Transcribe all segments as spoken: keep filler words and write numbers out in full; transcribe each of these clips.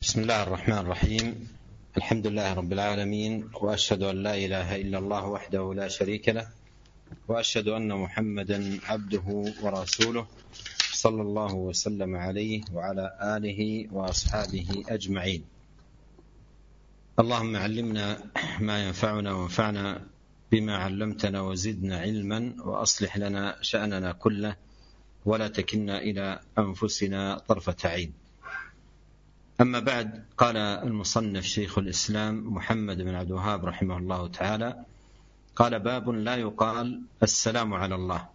بسم الله الرحمن الرحيم. الحمد لله رب العالمين، وأشهد أن لا إله إلا الله وحده لا شريك له، وأشهد أن محمدا عبده ورسوله صلى الله وسلم عليه وعلى آله وأصحابه أجمعين. اللهم علمنا ما ينفعنا وانفعنا بما علمتنا وزدنا علما، وأصلح لنا شأننا كله ولا تكلنا إلى أنفسنا طرفة عين. أما بعد، قال المصنف شيخ الإسلام محمد بن عبد الوهاب رحمه الله تعالى، قال: باب لا يقال السلام على الله.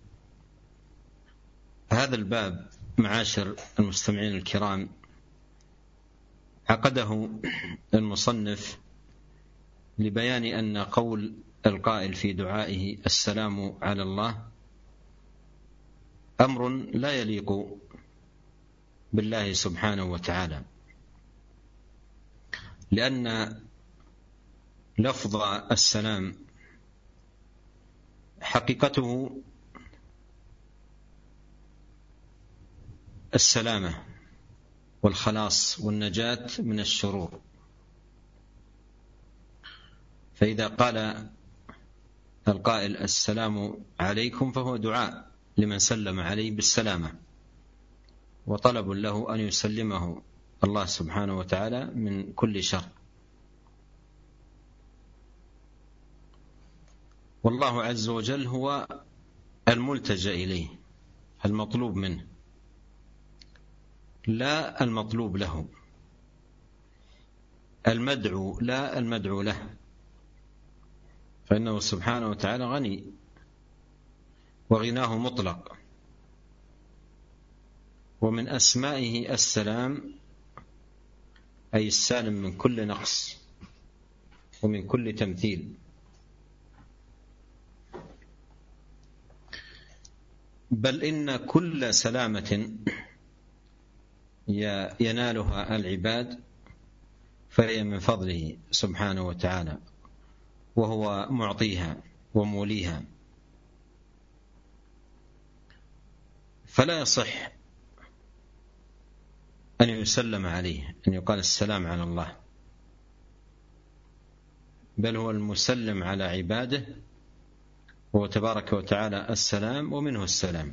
هذا الباب معاشر المستمعين الكرام عقده المصنف لبيان أن قول القائل في دعائه السلام على الله أمر لا يليق بالله سبحانه وتعالى، لأن لفظ السلام حقيقته السلامة والخلاص والنجاة من الشرور. فإذا قال القائل السلام عليكم فهو دعاء لمن سلم عليه بالسلامة، وطلب له أن يسلمه الله سبحانه وتعالى من كل شر. والله عز وجل هو الملتجأ إليه، المطلوب منه لا المطلوب له، المدعو لا المدعو له، فإنه سبحانه وتعالى غني وغناه مطلق. ومن أسمائه السلام، أي السالم من كل نقص ومن كل تمثيل. بل إن كل سلامة ينالها العباد فهي من فضله سبحانه وتعالى، وهو معطيها وموليها. فلا يصح أن يسلم عليه، أن يقال السلام على الله، بل هو المسلم على عباده، وهو تبارك وتعالى السلام ومنه السلام.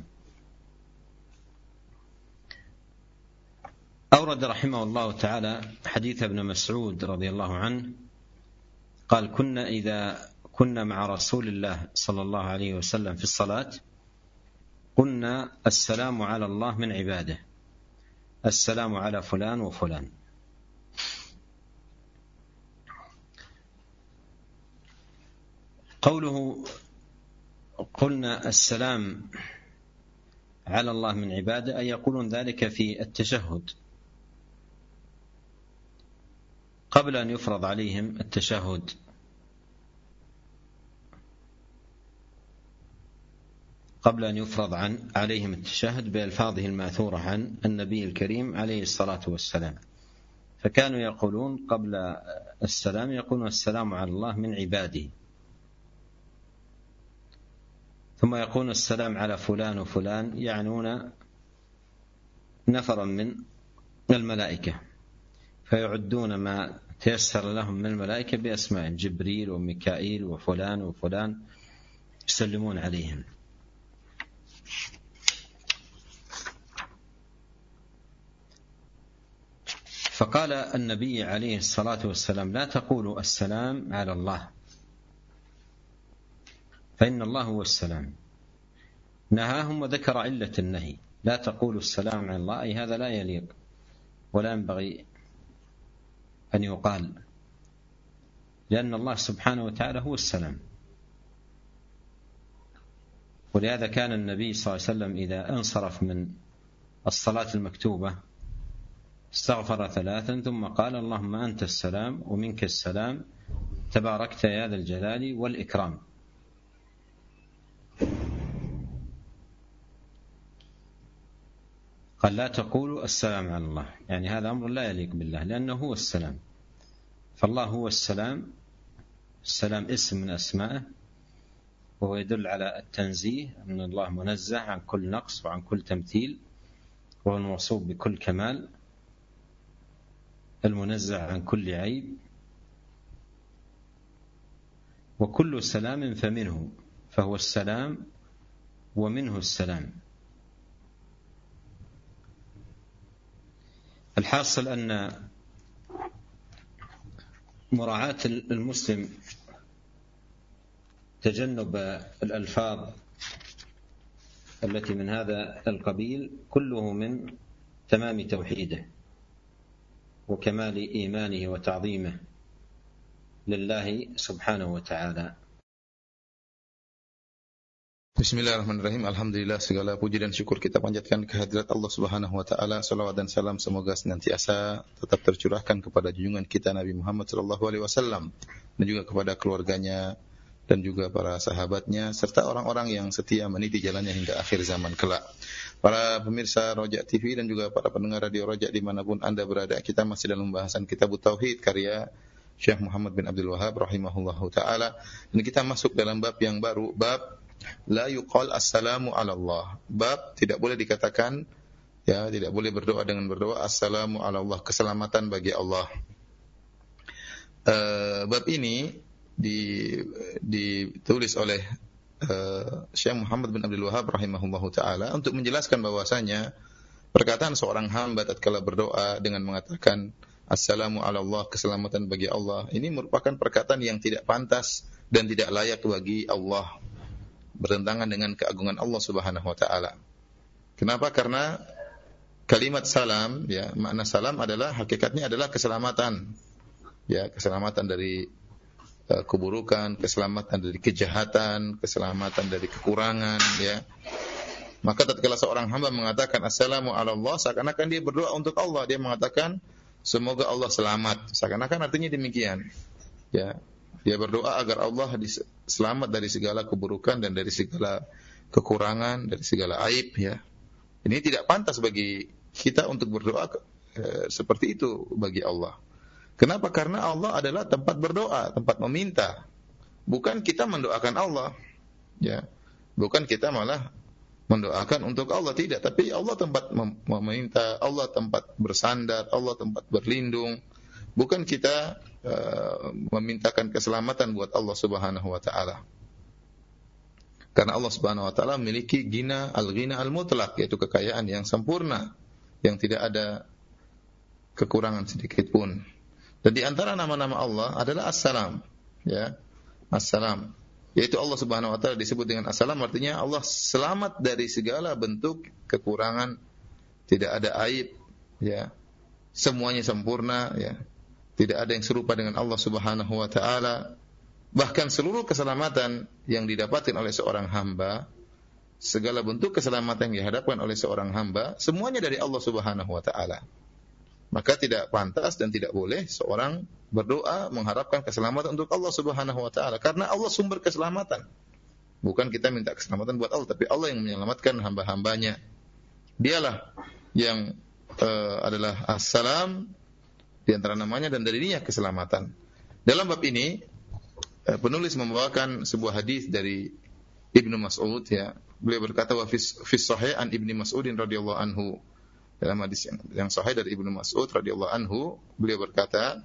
أورد رحمه الله تعالى حديث ابن مسعود رضي الله عنه قال: كنا إذا كنا مع رسول الله صلى الله عليه وسلم في الصلاة قلنا السلام على الله من عباده، السلام على فلان وفلان. قوله قلنا السلام على الله من عباده أي يقولون ذلك في التشهد قبل أن يفرض عليهم التشهد، قبل أن يفرض عن عليهم التشهد بألفاظه الماثورة عن النبي الكريم عليه الصلاة والسلام. فكانوا يقولون قبل السلام يقولون السلام على الله من عباده، ثم يقولون السلام على فلان وفلان، يعنون نفرا من الملائكة، فيعدون ما تيسر لهم من الملائكة بأسماء جبريل وميكائيل وفلان وفلان يسلمون عليهم. فقال النبي عليه الصلاة والسلام: لا تقولوا السلام على الله، فإن الله هو السلام. نهاهم وذكر علة النهي: لا تقولوا السلام على الله، أي هذا لا يليق ولا ينبغي أن يقال، لأن الله سبحانه وتعالى هو السلام. ولهذا كان النبي صلى الله عليه وسلم إذا انصرف من الصلاة المكتوبة استغفر ثلاثا ثم قال: اللهم أنت السلام ومنك السلام تباركت يا ذا الجلال والإكرام. قال: لا تقولوا السلام على الله، يعني هذا أمر لا يليق بالله، لأنه هو السلام. فالله هو السلام، السلام اسم من أسمائه، وهو يدل على التنزيه، أن الله منزه عن كل نقص وعن كل تمثيل، وهو الموصوف بكل كمال. المنزه عن كل عيب، وكل سلام فمنه، فهو السلام ومنه السلام. الحاصل أن مراعاة المسلم تجنب الألفاظ التي من هذا القبيل كله من تمام توحيده وكمال إيمانه وتعظيمه لله سبحانه وتعالى. Bismillahirrahmanirrahim. Alhamdulillah, segala puji dan syukur kita panjatkan kehadirat Allah Subhanahu wa taala. Salawat dan salam semoga senantiasa tetap tercurahkan kepada junjungan kita Nabi Muhammad sallallahu alaihi wasallam dan juga kepada keluarganya dan juga para sahabatnya serta orang-orang yang setia meniti jalannya hingga akhir zaman kelak. Para pemirsa Roja T V dan juga para pendengar radio Roja dimanapun Anda berada, kita masih dalam pembahasan Kitab Tauhid karya Syekh Muhammad bin Abdul Wahhab rahimahullahu taala, dan kita masuk dalam bab yang baru, bab la yuqal assalamu ala Allah. Bab tidak boleh dikatakan, ya, tidak boleh berdoa dengan berdoa assalamu ala Allah, keselamatan bagi Allah. Uh, bab ini di, ditulis oleh uh, Syekh Muhammad bin Abdul Wahhab rahimahullahu taala untuk menjelaskan bahwasanya perkataan seorang hamba tatkala berdoa dengan mengatakan assalamu ala Allah, keselamatan bagi Allah, ini merupakan perkataan yang tidak pantas dan tidak layak bagi Allah, bertentangan dengan keagungan Allah Subhanahu wa taala. Kenapa? Karena kalimat salam, ya, makna salam adalah hakikatnya adalah keselamatan. Ya, keselamatan dari uh, keburukan, keselamatan dari kejahatan, keselamatan dari kekurangan, ya. Maka tatkala seorang hamba mengatakan assalamu ala Allah, seakan-akan dia berdoa untuk Allah, dia mengatakan semoga Allah selamat. Seakan-akan artinya demikian. Ya. Dia berdoa agar Allah selamat dari segala keburukan dan dari segala kekurangan, dari segala aib, ya. Ini tidak pantas bagi kita untuk berdoa e, seperti itu bagi Allah. Kenapa? Karena Allah adalah tempat berdoa, tempat meminta. Bukan kita mendoakan Allah, ya. Bukan kita malah mendoakan untuk Allah, tidak, tapi Allah tempat meminta, Allah tempat bersandar, Allah tempat berlindung. Bukan kita uh, memintakan keselamatan buat Allah Subhanahu wa taala. Karena Allah Subhanahu wa taala memiliki ghina al-ghina al-mutlaq, yaitu kekayaan yang sempurna yang tidak ada kekurangan sedikit pun. Dan di antara nama-nama Allah adalah As-Salam, ya. As-Salam, yaitu Allah Subhanahu wa taala disebut dengan As-Salam, artinya Allah selamat dari segala bentuk kekurangan, tidak ada aib, ya. Semuanya sempurna, ya. Tidak ada yang serupa dengan Allah Subhanahu wa taala. Bahkan seluruh keselamatan yang didapatkan oleh seorang hamba, segala bentuk keselamatan yang dihadapkan oleh seorang hamba, semuanya dari Allah Subhanahu wa taala. Maka tidak pantas dan tidak boleh seorang berdoa mengharapkan keselamatan untuk Allah Subhanahu wa taala, karena Allah sumber keselamatan. Bukan kita minta keselamatan buat Allah, tapi Allah yang menyelamatkan hamba-hambanya. Dialah yang uh, adalah As-Salam di antara namanya, dan darinya keselamatan. Dalam bab ini penulis membawakan sebuah hadis dari Ibnu Mas'ud, ya. Beliau berkata wa fi sahih an Ibnu Mas'udin radhiyallahu anhu. Dalam hadis yang, yang sahih dari Ibnu Mas'ud radhiyallahu anhu, beliau berkata,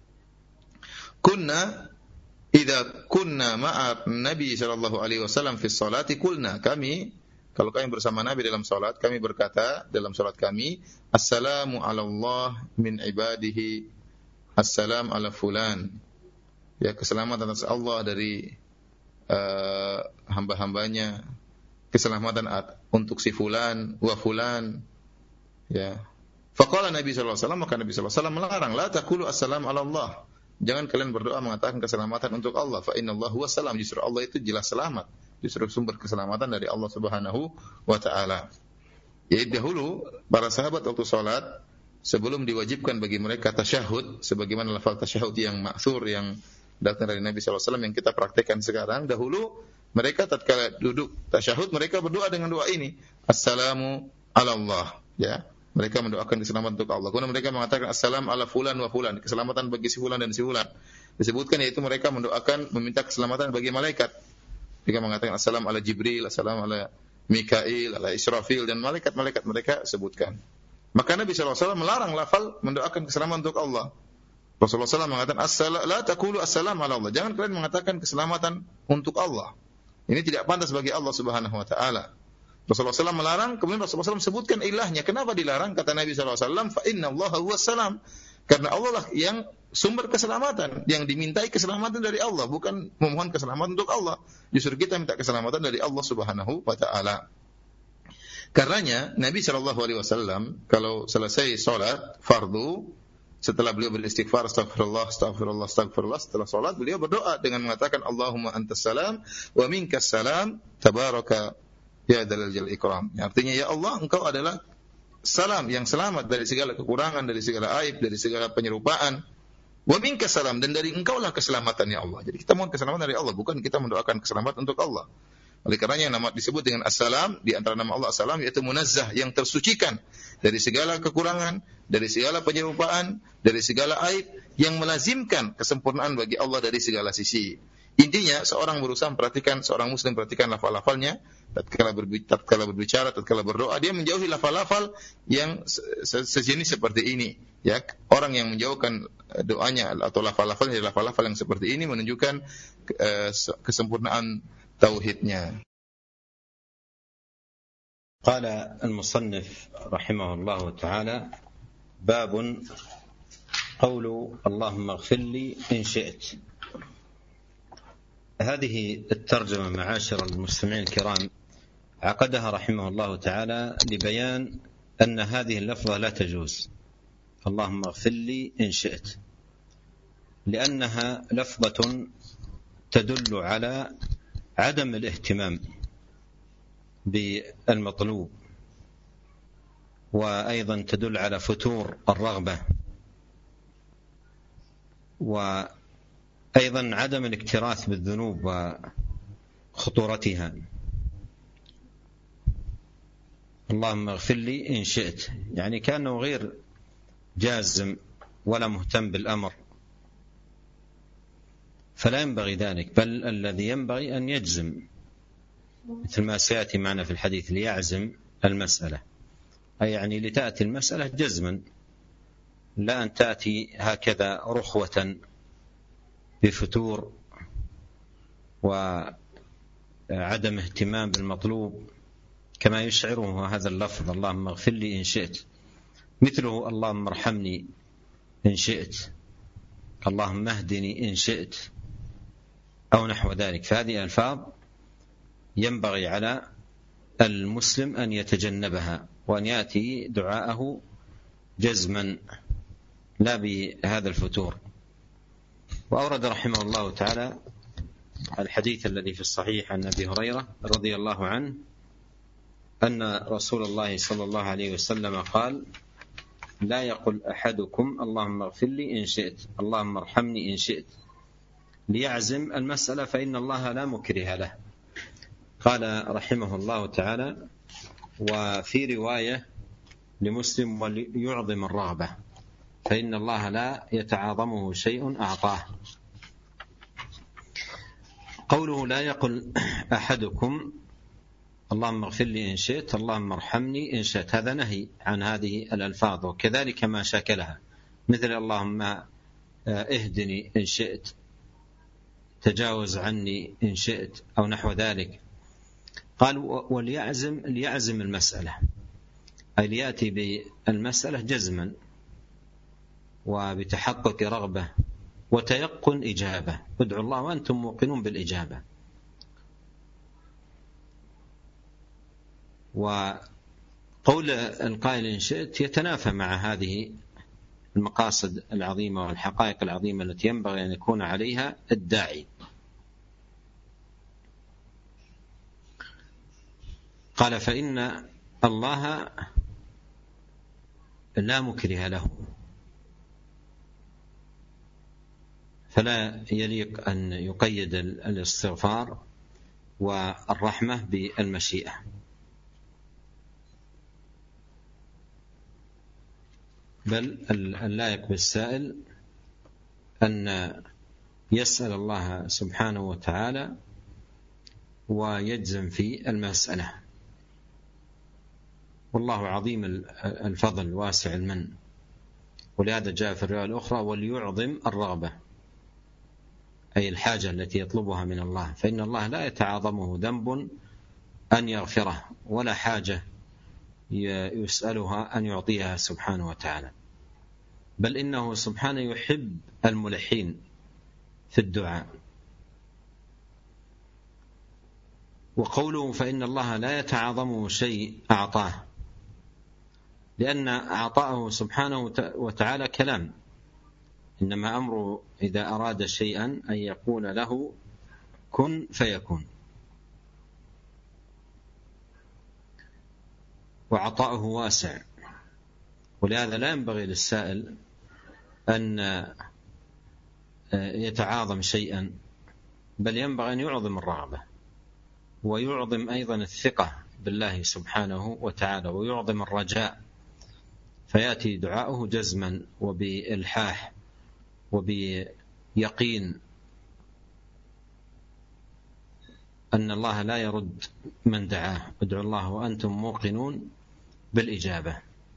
"Kunna idza kunna ma'a Nabi sallallahu alaihi wasallam fi sholati qulna," kami kalau kami bersama Nabi dalam salat, kami berkata dalam salat kami, assalamu ala Allah min ibadihi, assalam ala fulan. Ya, keselamatan atas Allah dari uh, hamba-hambanya, keselamatan untuk si fulan wa fulan. Ya. Faqala Nabi sallallahu alaihi wasallam, maka Nabi sallallahu alaihi wasallam melarang, la taqulu assalamu ala Allah. Jangan kalian berdoa mengatakan keselamatan untuk Allah, fa innallaha huwas salam. Justru Allah itu jelas selamat. Justru sumber keselamatan dari Allah Subhanahu wa taala. Jadi dahulu para sahabat waktu salat, sebelum diwajibkan bagi mereka tasyahud, sebagaimana lafal tasyahud yang ma'thur yang datang dari Nabi sallallahu alaihi wasallam yang kita praktekkan sekarang, dahulu mereka tatkala duduk tasyahud mereka berdoa dengan doa ini, assalamu ala Allah, ya. Mereka mendoakan keselamatan untuk Allah. Kemudian mereka mengatakan assalam ala fulan wa fulan, keselamatan bagi si fulan dan si fulan. Disebutkan yaitu mereka mendoakan meminta keselamatan bagi malaikat. Mereka mengatakan assalam ala Jibril, assalam ala Mikail, ala Israfil, dan malaikat-malaikat mereka sebutkan. Maka Nabi shallallahu alaihi wasallam melarang lafal mendoakan keselamatan untuk Allah. Rasulullah shallallahu alaihi wasallam mengatakan, As-sala- la taqulu assalamu ala Allah. Jangan kalian mengatakan keselamatan untuk Allah. Ini tidak pantas bagi Allah Subhanahu wa taala. Rasulullah shallallahu alaihi wasallam melarang, kemudian Rasulullah shallallahu alaihi wasallam sebutkan ilahnya. Kenapa dilarang? Kata Nabi shallallahu alaihi wasallam, fa inna Allah huwas salam. Karena Allah lah yang sumber keselamatan, yang dimintai keselamatan dari Allah, bukan memohon keselamatan untuk Allah. Justru kita minta keselamatan dari Allah Subhanahu wa taala. Karenanya Nabi shallallahu alaihi wasallam kalau selesai salat fardu, setelah beliau beristighfar, astagfirullah, astagfirullah, astagfirullah, setelah salat beliau berdoa dengan mengatakan Allahumma antas salam wa minkas salam tabaraka ya dzal jalali ikram. Artinya, ya Allah, engkau adalah salam yang selamat dari segala kekurangan, dari segala aib, dari segala penyerupaan. Wa minkas salam, dan dari engkaulah keselamatan, ya Allah. Jadi kita mohon keselamatan dari Allah, bukan kita mendoakan keselamatan untuk Allah. Oleh karenanya yang nama disebut dengan as-salam, di antara nama Allah as-salam yaitu munazzah, yang tersucikan dari segala kekurangan, dari segala penyerupaan, dari segala aib, yang melazimkan kesempurnaan bagi Allah dari segala sisi. Intinya seorang berusaha memperhatikan, seorang muslim perhatikan lafal-lafalnya tatkala berbicara, tatkala berbicara, tatkala berdoa, dia menjauhi lafal-lafal yang sejenis seperti ini. Ya, orang yang menjauhkan doanya atau lafal-lafalnya dari lafal-lafal yang seperti ini menunjukkan kesempurnaan tauhidnya. قال المصنف رحمه الله تعالى: باب قول اللهم اغفر لي إن شئت. هذه الترجمة معاشر المستمعين الكرام عقدها رحمه الله تعالى لبيان أن هذه اللفظة لا تجوز، اللهم اغفر لي إن شئت، لأنها لفظة تدل على عدم الاهتمام بالمطلوب، وأيضا تدل على فتور الرغبة، وأيضا عدم الاكتراث بالذنوب وخطورتها. اللهم اغفر لي إن شئت، يعني كأنه غير جازم ولا مهتم بالأمر، فلا ينبغي ذلك، بل الذي ينبغي أن يجزم، مثل ما سيأتي معنا في الحديث، ليعزم المسألة، أي يعني لتأتي المسألة جزما، لا أن تأتي هكذا رخوة بفتور وعدم اهتمام بالمطلوب كما يشعره هذا اللفظ اللهم اغفر لي إن شئت، مثله اللهم ارحمني إن شئت، اللهم اهدني إن شئت، أو نحو ذلك. فهذه ألفاظ ينبغي على المسلم أن يتجنبها، وأن يأتي دعاءه جزما لا بهذا الفتور. وأورد رحمه الله تعالى الحديث الذي في الصحيح عن أبي هريرة رضي الله عنه أن رسول الله صلى الله عليه وسلم قال: لا يقل أحدكم اللهم اغفر لي إن شئت، اللهم ارحمني إن شئت، ليعزم المسألة، فإن الله لا مكره له. قال رحمه الله تعالى: وفي رواية لمسلم: وليعظم الرغبة، فإن الله لا يتعاظمه شيء أعطاه. قوله لا يقل أحدكم اللهم اغفر لي إن شئت، اللهم ارحمني إن شئت، هذا نهي عن هذه الألفاظ، وكذلك ما شاكلها، مثل اللهم اهدني إن شئت، تجاوز عني إن شئت، أو نحو ذلك. قال: وليعزم ليعزم المسألة، أي ليأتي بالمسألة جزما وبتحقق رغبة وتيقن إجابة، ادعوا الله وأنتم موقنون بالإجابة. وقول القائل إن شئت يتنافى مع هذه المقاصد العظيمة والحقائق العظيمة التي ينبغي أن يكون عليها الداعي. قال: فإن الله لا مكره له، فلا يليق أن يقيد الاستغفار والرحمة بالمشيئة، بل اللائق بالسائل أن يسأل الله سبحانه وتعالى ويجزم في المسألة. والله عظيم الفضل واسع المن، ولهذا جاء في الرواية الأخرى وليعظم الرغبة، أي الحاجة التي يطلبها من الله، فإن الله لا يتعاظمه ذنب أن يغفره ولا حاجة يسألها أن يعطيها سبحانه وتعالى، بل إنه سبحانه يحب الملحين في الدعاء. وقوله فإن الله لا يتعاظمه شيء أعطاه، لأن أعطاءه سبحانه وتعالى كلام، إنما أمره إذا أراد شيئا أن يقول له كن فيكون، وعطاؤه واسع، ولهذا لا ينبغي للسائل أن يتعاظم شيئا، بل ينبغي أن يعظم الرغبة، ويعظم أيضا الثقة بالله سبحانه وتعالى، ويعظم الرجاء، فيأتي دعاؤه جزما وبإلحاح وبيقين أن الله لا يرد من دعاه، ادعوا الله وأنتم موقنون بالإجابة.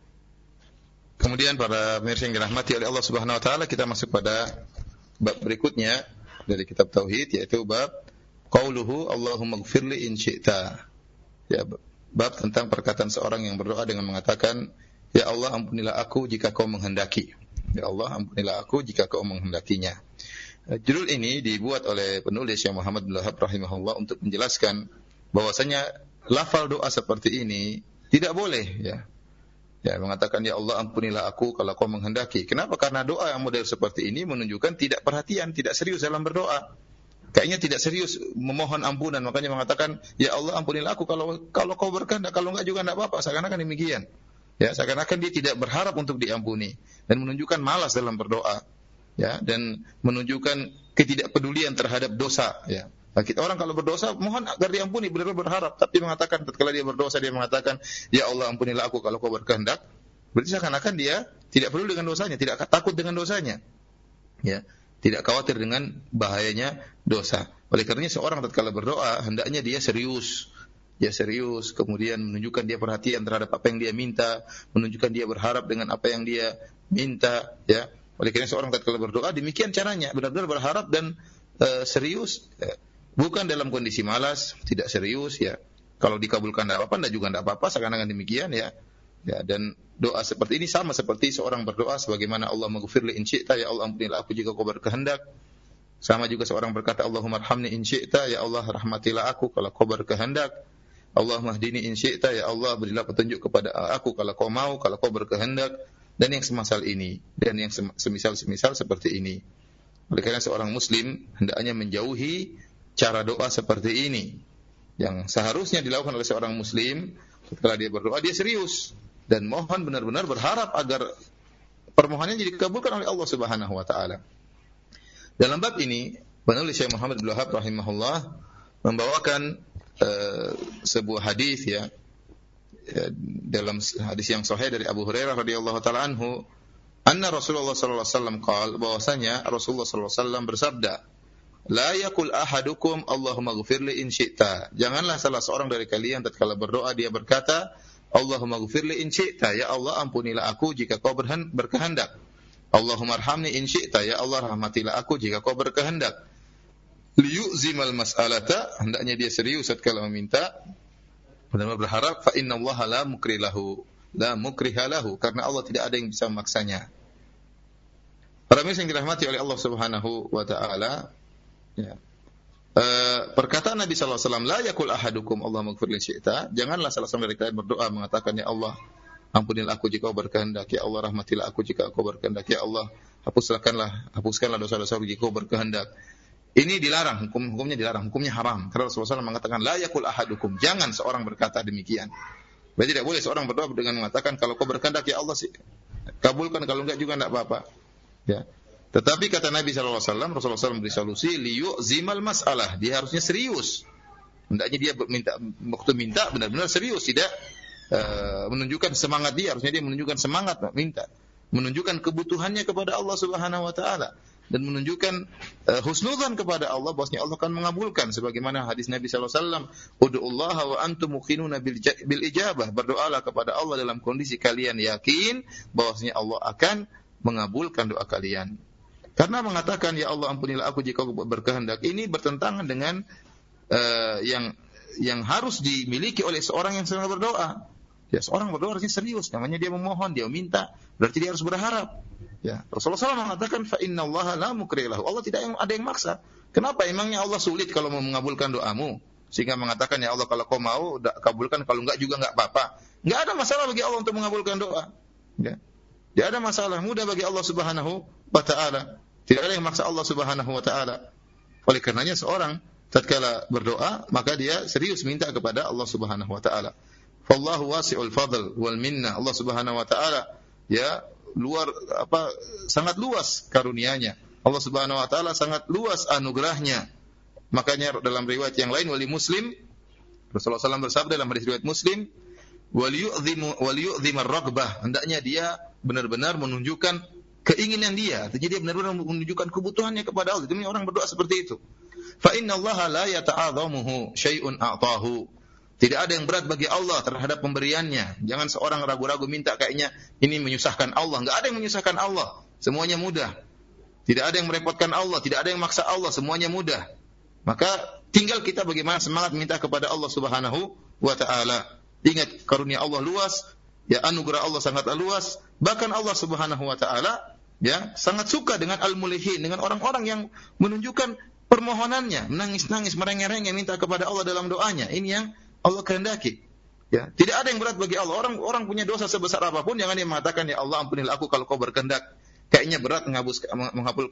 Kemudian para pemirsa yang dirahmati oleh Allah Subhanahu wa taala, kita masuk pada bab berikutnya dari kitab tauhid, yaitu bab qauluhu Allahumma ighfirli in syi'ta. Ya, bab tentang perkataan seorang yang berdoa dengan mengatakan, ya Allah ampunilah aku jika kau menghendaki. Ya Allah ampunilah aku jika kau menghendakinya. Judul ini dibuat oleh penulis Syekh Muhammad bin Wahab rahimahullah untuk menjelaskan bahwasanya lafal doa seperti ini tidak boleh, ya. Ya, mengatakan ya Allah ampunilah aku kalau kau menghendaki. Kenapa? Karena doa yang model seperti ini menunjukkan tidak perhatian, tidak serius dalam berdoa. Kayaknya tidak serius memohon ampunan, makanya mengatakan ya Allah ampunilah aku kalau kalau kau berkehendak, kalau enggak juga enggak apa-apa. Seakan-akan demikian. Ya, seakan-akan dia tidak berharap untuk diampuni dan menunjukkan malas dalam berdoa. Ya, dan menunjukkan ketidakpedulian terhadap dosa, ya. Kita orang kalau berdosa mohon agar diampuni, benar-benar berharap, tapi mengatakan tatkala dia berdosa dia mengatakan ya Allah ampunilah aku kalau kau berkehendak, berarti seakan-akan dia tidak peduli dengan dosanya, tidak takut dengan dosanya, ya, tidak khawatir dengan bahayanya dosa. Oleh karenanya seorang tatkala berdoa hendaknya dia serius, dia serius, kemudian menunjukkan dia perhatian terhadap apa yang dia minta, menunjukkan dia berharap dengan apa yang dia minta, ya. Oleh karenanya seorang tatkala berdoa demikian caranya, benar-benar berharap dan uh, serius, ya. Bukan dalam kondisi malas, tidak serius, ya. Kalau dikabulkan tidak apa-apa, tidak juga tidak apa-apa, seakan-akan demikian, ya. Ya, dan doa seperti ini sama seperti seorang berdoa sebagaimana Allahumma ighfirli in syi'ta, ya Allah ampunilah aku jika kau berkehendak. Sama juga seorang berkata Allahumma arhamni in syi'ta, ya Allah rahmatilah aku kalau kau berkehendak. Allahumma hdini in syi'ta, ya Allah berilah petunjuk kepada aku kalau kau mau, kalau kau berkehendak, dan yang semisal ini, dan yang semisal-semisal seperti ini. Oleh karena seorang muslim hendaknya menjauhi cara doa seperti ini, yang seharusnya dilakukan oleh seorang muslim setelah dia berdoa, dia serius dan mohon benar-benar berharap agar permohonannya dikabulkan oleh Allah Subhanahu wa taala. Dalam bab ini, penulis Syekh Muhammad bin Wahab rahimahullah membawakan uh, sebuah hadis, ya, ya, dalam hadis yang sahih dari Abu Hurairah radhiyallahu taala anhu, anna Rasulullah sallallahu alaihi wasallam qaal, bahwasanya Rasulullah sallallahu alaihi wasallam bersabda, la yakul ahadukum Allahumma ighfirli in syi'ta. Janganlah salah seorang dari kalian tatkala berdoa dia berkata Allahumma ighfirli in syi'ta, ya Allah ampunilah aku jika kau berkehendak. Allahumma arhamni in syi'ta, ya Allah rahmatilah aku jika kau berkehendak. Liyu'zimal mas'alata, hendaknya dia serius tatkala meminta, benar-benar berharap, fa innallaha la mukrilahu, la mukriha lahu, karena Allah tidak ada yang bisa memaksanya. Para muslim yang dirahmati oleh Allah Subhanahu wa taala, ya. Uh, perkataan Nabi sallallahu alaihi wasallam la yakul ahadukum Allahumma ighfir li syi'ta, janganlah salah seorang dari kalian berdoa mengatakan ya Allah ampunilah aku jika kau berkehendak, ya Allah rahmatilah aku jika kau berkehendak, ya Allah hapuskanlah hapuskanlah dosa-dosa jika kau berkehendak. Ini dilarang, hukum hukumnya dilarang, hukumnya haram. Karena Rasulullah sallallahu alaihi wasallam mengatakan la yakul ahadukum, jangan seorang berkata demikian. Berarti tidak boleh seorang berdoa dengan mengatakan kalau kau berkehendak ya Allah sih kabulkan, kalau enggak juga enggak apa-apa. Ya. Tetapi kata Nabi sallallahu alaihi wasallam, Rasulullah sallallahu alaihi wasallam beri solusi, liyu'zimal mas'alah. Dia harusnya serius. Hendaknya dia minta, waktu minta benar-benar serius, tidak uh, menunjukkan semangat dia. Harusnya dia menunjukkan semangat minta, menunjukkan kebutuhannya kepada Allah Subhanahu wa taala. dan menunjukkan uh, husnudzan kepada Allah bahwasanya Allah akan mengabulkan sebagaimana hadis Nabi sallallahu alaihi wasallam, ud'ullaha wa antum muqinuna bil, bil ijabah, berdoalah kepada Allah dalam kondisi kalian yakin bahwasanya Allah akan mengabulkan doa kalian. Karena mengatakan ya Allah ampunilah aku jika aku berkehendak, ini bertentangan dengan uh, yang yang harus dimiliki oleh seorang yang sedang berdoa. Ya, seorang berdoa harusnya serius, namanya dia memohon, dia minta, berarti dia harus berharap. Ya, Rasulullah shallallahu alaihi wasallam mengatakan fa innallaha la mukriha lahu. Allah tidak yang, ada yang maksa. Kenapa? Emangnya Allah sulit kalau mau mengabulkan doamu? Sehingga mengatakan ya Allah kalau kau mau kabulkan, kalau enggak juga enggak apa-apa. Enggak ada masalah bagi Allah untuk mengabulkan doa. Ya. Tidak ada masalah, mudah bagi Allah Subhanahu wa taala. Tidak ada yang maksa Allah Subhanahu wa taala. Oleh karenanya seorang tatkala berdoa, maka dia serius minta kepada Allah Subhanahu wa taala. Fallahu wasi'ul fadl wal minna. Allah Subhanahu wa taala ya luar apa sangat luas karunia-Nya. Allah Subhanahu wa taala sangat luas anugerahnya. Makanya dalam riwayat yang lain wali Muslim Rasulullah sallallahu alaihi wasallam bersabda dalam hadis riwayat Muslim, wal yu'dhimu wal yu'dhimar raghbah, hendaknya dia benar-benar menunjukkan keinginan dia. Jadi dia benar-benar menunjukkan kebutuhannya kepada Allah. Itu orang berdoa seperti itu. Fa innallaha la yata'adhamuhu syai'un a'tahu. Tidak ada yang berat bagi Allah terhadap pemberiannya. Jangan seorang ragu-ragu minta kayaknya ini menyusahkan Allah. Enggak ada yang menyusahkan Allah. Semuanya mudah. Tidak ada yang merepotkan Allah, tidak ada yang maksa Allah, semuanya mudah. Maka tinggal kita bagaimana semangat minta kepada Allah Subhanahu wa taala. Ingat karunia Allah luas, ya anugerah Allah sangat luas. Bahkan Allah Subhanahu wa taala ya sangat suka dengan al-mulihin, dengan orang-orang yang menunjukkan permohonannya, menangis-nangis, merengek-rengek minta kepada Allah dalam doanya. Ini yang Allah kehendaki. Ya, tidak ada yang berat bagi Allah. Orang orang punya dosa sebesar apapun, jangan dia mengatakan ya Allah ampunilah aku kalau kau berkehendak. Kayaknya berat menghapus, menghapus,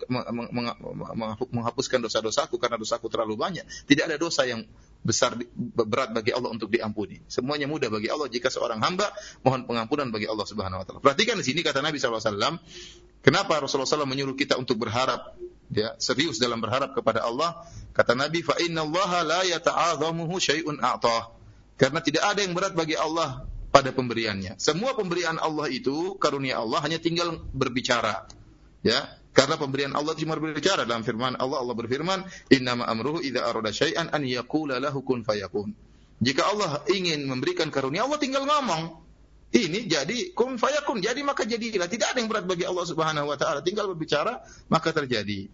menghapuskan dosa-dosaku karena dosaku terlalu banyak. Tidak ada dosa yang besar berat bagi Allah untuk diampuni. Semuanya mudah bagi Allah jika seorang hamba mohon pengampunan bagi Allah Subhanahu wa taala. Perhatikan di sini kata Nabi sallallahu alaihi wasallam, kenapa Rasulullah sallallahu alaihi wasallam menyuruh kita untuk berharap, ya, serius dalam berharap kepada Allah. Kata Nabi, fa innallaha la yata'adhamuhu syai'un a'tah. Karena tidak ada yang berat bagi Allah pada pemberiannya. Semua pemberian Allah itu karunia Allah, hanya tinggal berbicara. Ya, karena pemberian Allah cuma berbicara. Dalam firman Allah, Allah berfirman, innama amruhu idza arada syai'an an yaqula lahu kun fayakun. Jika Allah ingin memberikan karunia, Allah tinggal ngomong. Ini jadi kun fayakun, jadi maka jadilah. Tidak ada yang berat bagi Allah Subhanahu wa taala, tinggal berbicara maka terjadi.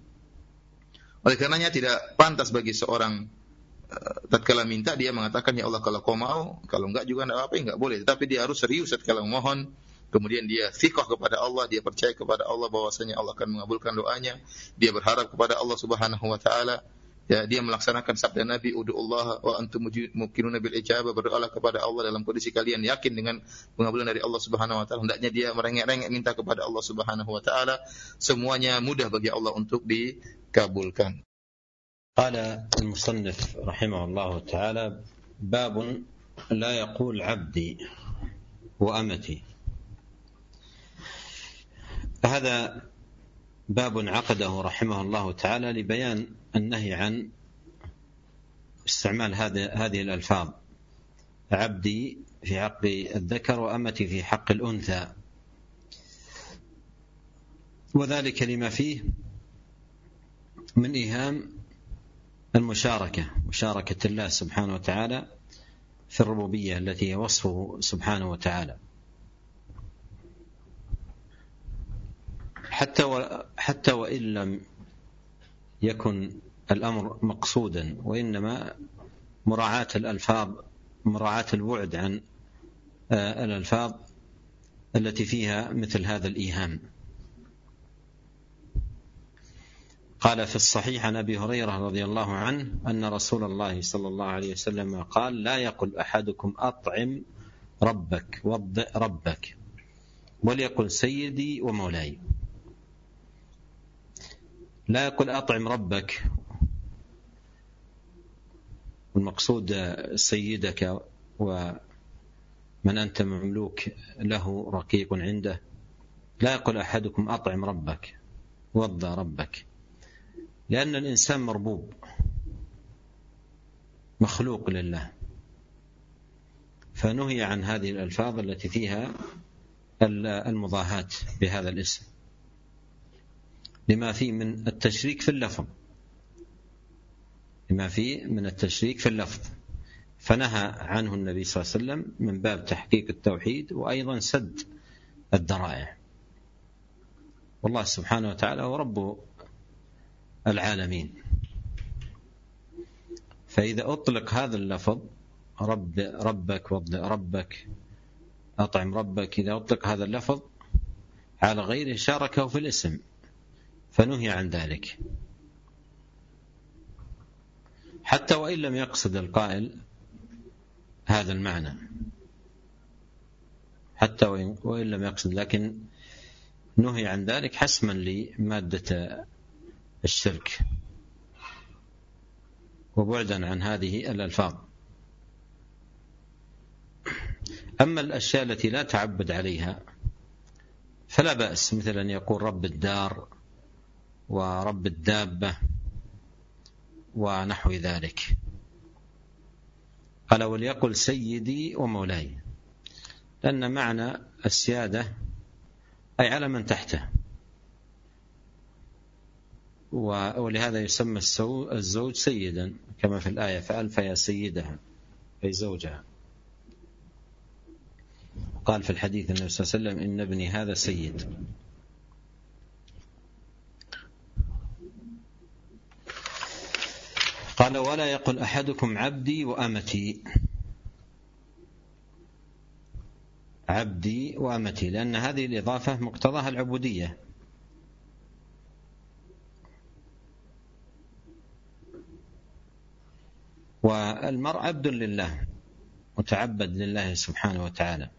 Oleh karenanya tidak pantas bagi seorang tatkala minta dia mengatakan ya Allah kalau kau mau, kalau enggak juga enggak apa-apa, enggak boleh. Tetapi dia harus serius tatkala memohon, kemudian dia thiqah kepada Allah, dia percaya kepada Allah bahwasanya Allah akan mengabulkan doanya, dia berharap kepada Allah Subhanahu wa taala, ya, dia melaksanakan sabda Nabi, ud'ullaha wa antum muqinuna bil ijabah, berdoalah kepada Allah dalam kondisi kalian yakin dengan pengabulan dari Allah Subhanahu wa taala. Hendaknya dia merengek-rengek minta kepada Allah Subhanahu wa taala, semuanya mudah bagi Allah untuk dikabulkan. قال المصنف رحمه الله تعالى باب لا يقول عبدي وأمتي. هذا باب عقده رحمه الله تعالى لبيان النهي عن استعمال هذه الألفاظ، عبدي في حق الذكر وأمتي في حق الأنثى، وذلك لما فيه من إيهام المشاركة، مشاركة الله سبحانه وتعالى في الربوبية التي هي وصفه سبحانه وتعالى. حتى حتى وإن لم يكن الأمر مقصودا، وإنما مراعاة الألفاظ، مراعاة البعد عن الألفاظ التي فيها مثل هذا الإيهام. قال في الصحيح عن أبي هريرة رضي الله عنه أن رسول الله صلى الله عليه وسلم قال لا يقل أحدكم أطعم ربك وضئ ربك وليقل سيدي ومولاي. لا يقل أطعم ربك، المقصود سيدك ومن أنت مملوك له رقيق عنده. لا يقل أحدكم أطعم ربك وضئ ربك، لأن الإنسان مربوب مخلوق لله، فنهي عن هذه الألفاظ التي فيها المضاهاة بهذا الاسم. لما فيه من التشريك في اللفظ لما فيه من التشريك في اللفظ فنهى عنه النبي صلى الله عليه وسلم من باب تحقيق التوحيد وأيضا سد الذرائع. والله سبحانه وتعالى هو رب العالمين، فإذا أطلق هذا اللفظ رب ربك ربك أطعم ربك، إذا أطلق هذا اللفظ على غيره شاركه في الاسم فنهي عن ذلك، حتى وإن لم يقصد القائل هذا المعنى، حتى وإن لم يقصد، لكن نهي عن ذلك حسما لمادة الشرك وبعدا عن هذه الألفاظ. أما الأشياء التي لا تعبد عليها فلا بأس، مثل أن يقول رب الدار ورب الدابة ونحو ذلك. قال وليقل سيدي ومولاي، لأن معنى السيادة أي على من تحته، ولهذا يسمى الزوج سيدا كما في الآية فألف يا سيدها أي زوجها. قال في الحديث النبي صلى الله عليه وسلم إن ابني هذا سيد. قال ولا يقل أحدكم عبدي وأمتي، عبدي وأمتي، لأن هذه الإضافة مقتضاها العبودية، والمرء عبد لله متعبد لله سبحانه وتعالى،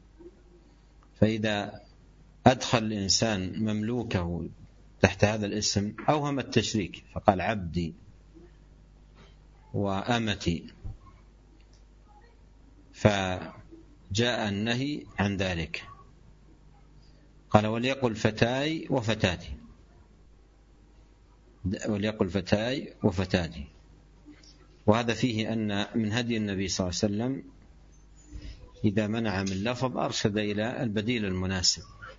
فإذا أدخل الإنسان مملوكه تحت هذا الاسم أوهم التشريك، فقال عبدي وأمتي، فجاء النهي عن ذلك. قال وليقل فتاي وفتاتي، وليقل فتاي وفتاتي، وهذا فيه أن من هدي النبي صلى الله عليه وسلم إذا منع من لفظ أرشد إلى البديل المناسب،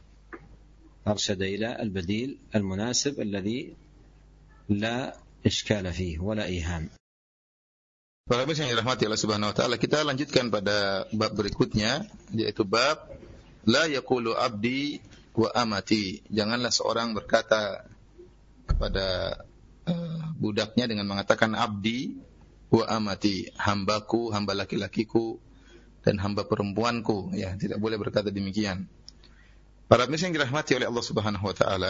أرشد إلى البديل المناسب الذي لا إشكال فيه ولا إيهام. Para yang dirahmati Allah Subhanahu wa taala, kita lanjutkan pada bab berikutnya, yaitu bab la yaqulu abdi wa amati. Janganlah seorang berkata kepada uh, budaknya dengan mengatakan abdi wa amati, hambaku, hamba laki-lakiku dan hamba perempuanku, ya, tidak boleh berkata demikian. Para yang dirahmati oleh Allah Subhanahu wa taala,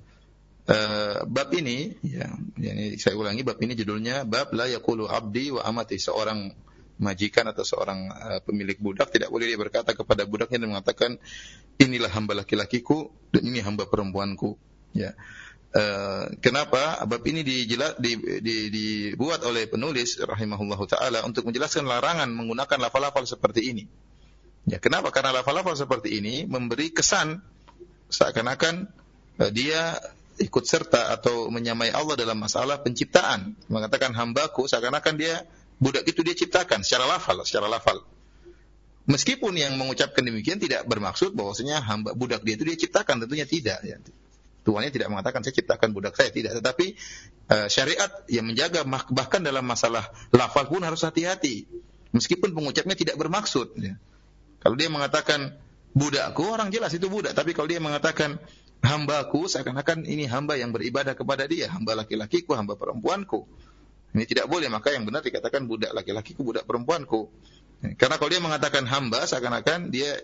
Uh, bab ini, ya, yani saya ulangi, bab ini judulnya bab la yaqulu abdi wa amati. Seorang majikan atau seorang uh, pemilik budak tidak boleh dia berkata kepada budaknya dan mengatakan inilah hamba laki-lakiku dan ini hamba perempuanku. Ya, uh, kenapa bab ini dijelas, di, di, dibuat oleh penulis rahimahullahu taala untuk menjelaskan larangan menggunakan lafal-lafal seperti ini. Ya, kenapa? Karena lafal-lafal seperti ini memberi kesan seakan-akan uh, dia ikut serta atau menyamai Allah dalam masalah penciptaan, mengatakan hambaku, seakan-akan dia budak itu dia ciptakan secara lafal, secara lafal. Meskipun yang mengucapkan demikian tidak bermaksud bahwasanya hamba budak dia itu dia ciptakan, tentunya tidak. Ya. Tuannya tidak mengatakan saya ciptakan budak saya, tidak. Tetapi uh, syariat yang menjaga, bahkan dalam masalah lafal pun harus hati-hati. Meskipun pengucapnya tidak bermaksud. Ya. Kalau dia mengatakan budakku, orang jelas itu budak. Tapi kalau dia mengatakan hambaku, seakan-akan ini hamba yang beribadah kepada dia, hamba laki-lakiku, hamba perempuanku. Ini tidak boleh, maka yang benar dikatakan budak laki-lakiku, budak perempuanku. Karena kalau dia mengatakan hamba, seakan-akan dia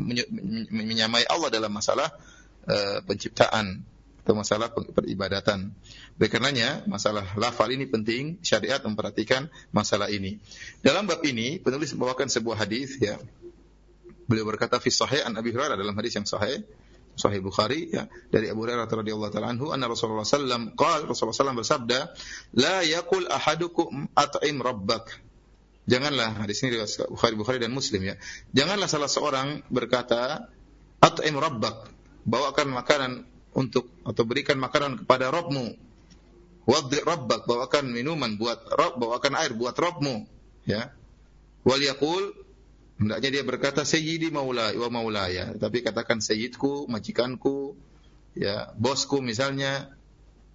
menyamai Allah dalam masalah uh, penciptaan atau masalah peribadatan. Oleh karenanya, masalah lafal ini penting, syariat memperhatikan masalah ini. Dalam bab ini, penulis membawakan sebuah hadis, ya. Beliau berkata fi sahih an Abi Hurairah, dalam hadis yang sahih Sahih Bukhari, ya, dari Abu Hurairah radhiyallahu taala anhu, anna Rasulullah sallallahu alaihi wasallam qala, Rasulullah sallallahu alaihi wasallam bersabda, la yaqul ahadukum at'im rabbak. Janganlah, hadis ini riwayat Bukhari, Bukhari dan Muslim, ya. Janganlah salah seorang berkata at'im rabbak, bawakan makanan untuk atau berikan makanan kepada Rabbmu. Waddi rabbak, bawakan minuman buat Rabb, bawakan air buat Rabbmu, ya. Wal yaqul, hendaknya dia berkata sayyidi maulai wa maulaya, tapi katakan sayyidku, majikanku, ya, bosku misalnya,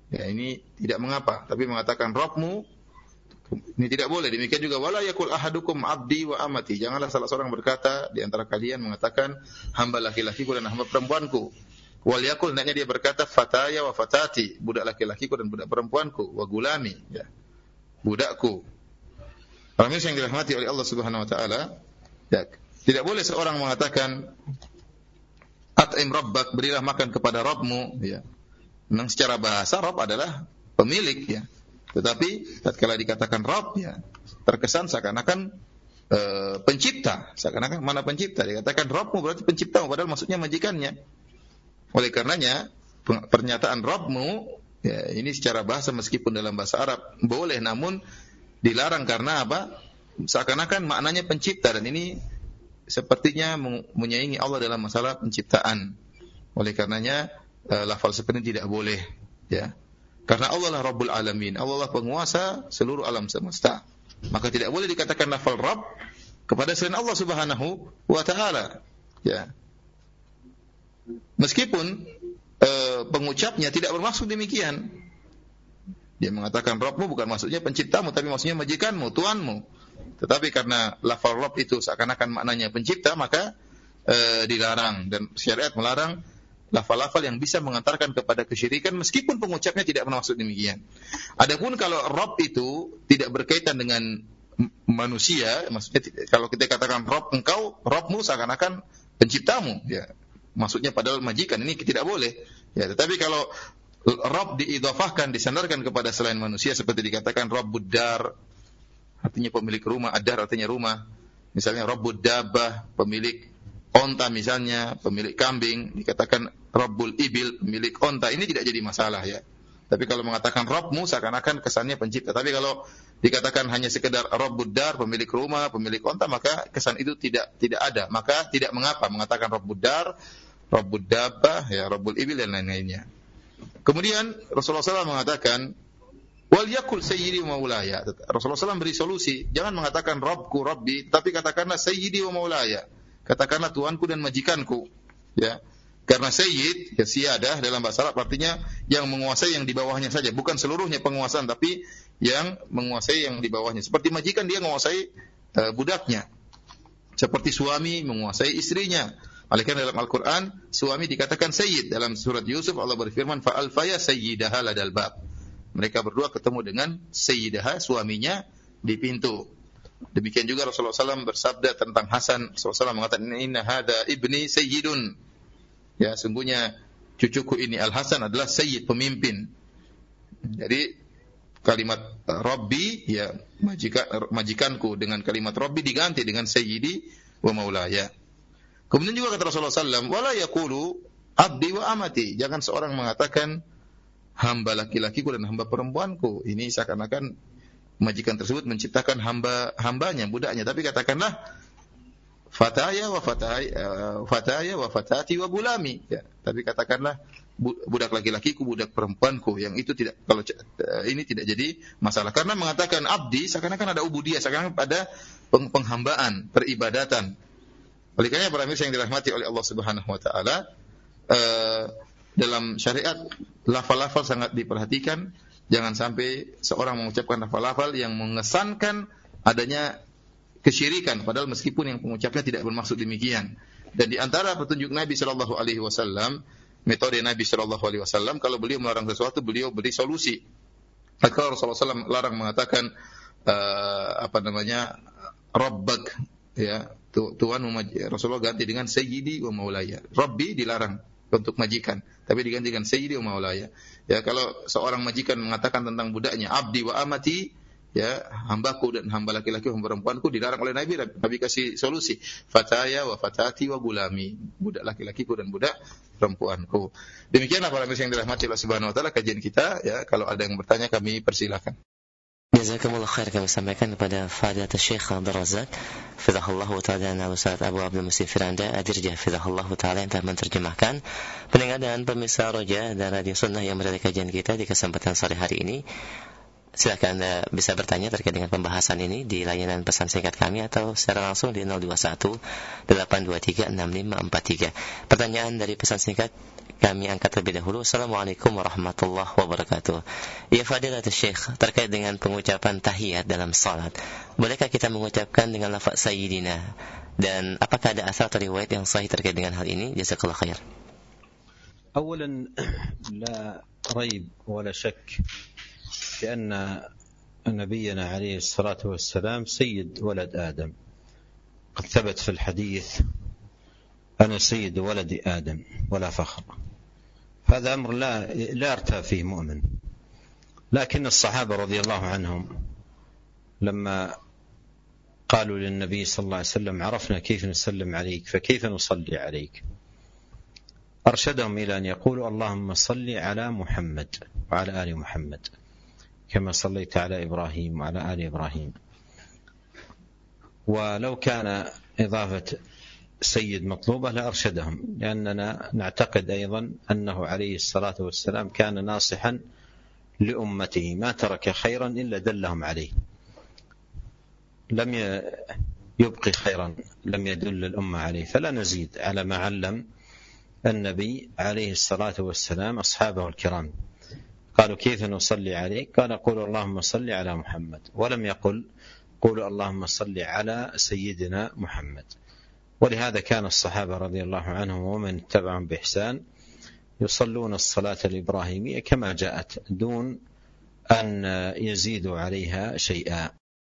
Ya, ini tidak mengapa, tapi mengatakan Rabbmu ini tidak boleh. Demikian juga wala yakul ahadukum abdi wa amati. Janganlah salah seorang berkata di antara kalian mengatakan hamba laki-lakiku dan hamba perempuanku. Wal yakul hendaknya dia berkata fataya wa fatati, budak laki-lakiku dan budak perempuanku, wa gulami, ya. Budakku. Para yang dirahmati oleh Allah Subhanahu wa taala, ya, tidak boleh seorang mengatakan at'im rabbak, berilah makan kepada Rabbmu, ya. Memang secara bahasa Rabb adalah pemilik, ya. Tetapi tatkala dikatakan Rabb, ya, terkesan seakan-akan e, pencipta, seakan-akan mana pencipta. Dikatakan Rabbmu berarti penciptamu, padahal maksudnya majikannya. Oleh karenanya pernyataan Rabbmu, ya, ini secara bahasa meskipun dalam bahasa Arab boleh, namun dilarang karena apa? Seakan-akan maknanya pencipta, dan ini sepertinya menyaingi Allah dalam masalah penciptaan. Oleh karenanya Uh, lafal seperti ini tidak boleh, ya. Karena Allah lah Rabbul Alamin, Allah lah penguasa seluruh alam semesta. Maka tidak boleh dikatakan lafal Rabb kepada selain Allah Subhanahu wa taala, ya. Meskipun uh, pengucapnya tidak bermaksud demikian. Dia mengatakan Rabbmu bukan maksudnya penciptamu, tapi maksudnya majikanmu, tuanmu. Tetapi karena lafal Rabb itu seakan-akan maknanya pencipta, maka uh, dilarang, dan syariat melarang lafal-lafal yang bisa mengantarkan kepada kesyirikan meskipun pengucapnya tidak bermaksud demikian. Adapun kalau Rabb itu tidak berkaitan dengan manusia, maksudnya kalau kita katakan Rabb engkau, Rabbmu seakan-akan penciptamu, ya. Maksudnya padahal majikan, ini tidak boleh. Ya, tetapi kalau Rabb diidhafahkan, disandarkan kepada selain manusia seperti dikatakan Rabbud Dar, artinya pemilik rumah, Ad-Dar artinya rumah. Misalnya Rabbud Dabbah, pemilik onta misalnya, pemilik kambing, dikatakan Rabbul Ibil, pemilik onta, ini tidak jadi masalah, ya. Tapi kalau mengatakan Rabbmu seakan-akan kesannya pencipta. Tapi kalau dikatakan hanya sekedar Rabbud Dar, pemilik rumah, pemilik onta, maka kesan itu tidak tidak ada. Maka tidak mengapa mengatakan Rabbud Dar, Rabbud Dabbah, ya, Rabbul Ibil dan lain-lainnya. Kemudian Rasulullah shallallahu alaihi wasallam mengatakan wal yakul sayyidi wa maulaya. Rasulullah shallallahu alaihi wasallam beri solusi, jangan mengatakan Rabbku, Rabbi, tapi katakanlah sayyidi wa maulaya. Katakanlah tuanku dan majikanku, ya. Karena sayyid, ya, siyadah dalam bahasa Arab artinya yang menguasai yang di bawahnya saja, bukan seluruhnya penguasaan, tapi yang menguasai yang di bawahnya. Seperti majikan, dia menguasai uh, budaknya. Seperti suami menguasai istrinya. Oleh karena dalam Al-Qur'an suami dikatakan sayyid. Dalam surat Yusuf Allah berfirman fa alfaya sayyidaha ladal bab. Mereka berdua ketemu dengan sayyidaha, suaminya, di pintu. Demikian juga Rasulullah shallallahu alaihi wasallam bersabda tentang Hasan. Rasulullah shallallahu alaihi wasallam mengatakan inna hada ibni sayyidun. Ya, sungguhnya cucuku ini Al-Hasan adalah sayyid, pemimpin. Jadi kalimat Rabbi, ya, majikan, majikanku, dengan kalimat Rabbi diganti dengan sayyidi wa maulaya. Kemudian juga kata Rasulullah shallallahu alaihi wasallam wala yaqulu abdi wa amati. Jangan seorang mengatakan hamba laki-lakiku dan hamba perempuanku. Ini seakan-akan majikan tersebut menciptakan hamba hambanya, budaknya. Tapi katakanlah fataya wa fatai, uh, fataya wa fatati wa gulami, ya. Tapi katakanlah budak laki-lakiku, budak perempuanku. Yang itu tidak, kalau uh, ini tidak jadi masalah. Karena mengatakan abdi seakan-akan ada ubudiyah, seakan-akan ada penghambaan, peribadatan. Oleh karena para mirsa yang dirahmati oleh Allah Subhanahu wa taala, uh, dalam syariat lafal-lafal sangat diperhatikan. Jangan sampai seorang mengucapkan lafal-lafal yang mengesankan adanya kesyirikan, padahal meskipun yang pengucapnya tidak bermaksud demikian. Dan di antara petunjuk Nabi sallallahu alaihi wasallam, metode Nabi sallallahu alaihi wasallam, kalau beliau melarang sesuatu, beliau beri solusi. Maka Rasulullah sallallahu alaihi wasallam larang mengatakan uh, apa namanya Rabbak, ya, tu, Tuhan, Rasulullah ganti dengan Sayyidi wa Maulaya. Rabbi dilarang untuk majikan, tapi diganti dengan Sayyidi wa Maulaya. Ya, kalau seorang majikan mengatakan tentang budaknya abdi wa amati, ya, hambaku dan hamba laki-laki, hamba perempuanku, dilarang oleh Nabi. Nabi kasih solusi, fataya wa fatati wa gulami, budak laki-lakiku dan budak perempuanku. Demikianlah para mirsa yang dirahmati Allah Subhanahu wa taala kajian kita, ya. Kalau ada yang bertanya kami persilakan. Jazakumullah khair, kami sampaikan kepada Fadilat Syekh Abdul Razak Fidahullah Ta'ala dan Ustaz Abu Abdul Musin Firanda Adirjah Fidahullah Ta'ala yang telah menerjemahkan. Pendengar dan pemirsa Roja dan Radio Sunnah yang berada kajian kita di kesempatan sore hari ini, silakan Anda bisa bertanya terkait dengan pembahasan ini di layanan pesan singkat kami atau secara langsung di nol dua satu delapan dua tiga enam lima empat tiga. Pertanyaan dari pesan singkat kami angkat terlebih dahulu. Assalamualaikum warahmatullahi wabarakatuh. Ya Fadilatul Syekh, terkait dengan pengucapan tahiyat dalam salat, bolehkah kita mengucapkan dengan lafaz sayyidina? Dan apakah ada asal atau riwayat yang sahih terkait dengan hal ini? Jazakallah khair. أولا لا ريب ولا شك بأن نبينا عليه الصلاة والسلام سيد ولد آدم، قد ثبت في الحديث أنا سيد ولد آدم ولا فخر. هذا أمر لا لا ارتاب فيه مؤمن. لكن الصحابة رضي الله عنهم لما قالوا للنبي صلى الله عليه وسلم عرفنا كيف نسلم عليك فكيف نصلي عليك، أرشدهم إلى أن يقولوا اللهم صل على محمد وعلى آل محمد كما صليت على إبراهيم وعلى آل إبراهيم. ولو كان إضافة سيد مطلوبة لأرشدهم، لأننا نعتقد أيضا أنه عليه الصلاة والسلام كان ناصحا لأمته، ما ترك خيرا إلا دلهم عليه، لم يبقي خيرا لم يدل الأمة عليه. فلا نزيد على ما علم النبي عليه الصلاة والسلام أصحابه الكرام. قالوا كيف نصلي عليك؟ قال قولوا اللهم صل على محمد، ولم يقل قولوا اللهم صل على سيدنا محمد. ولهذا كان الصحابة رضي الله عنهم ومن اتبعهم بإحسان يصلون الصلاة الإبراهيمية كما جاءت دون أن يزيدوا عليها شيئا.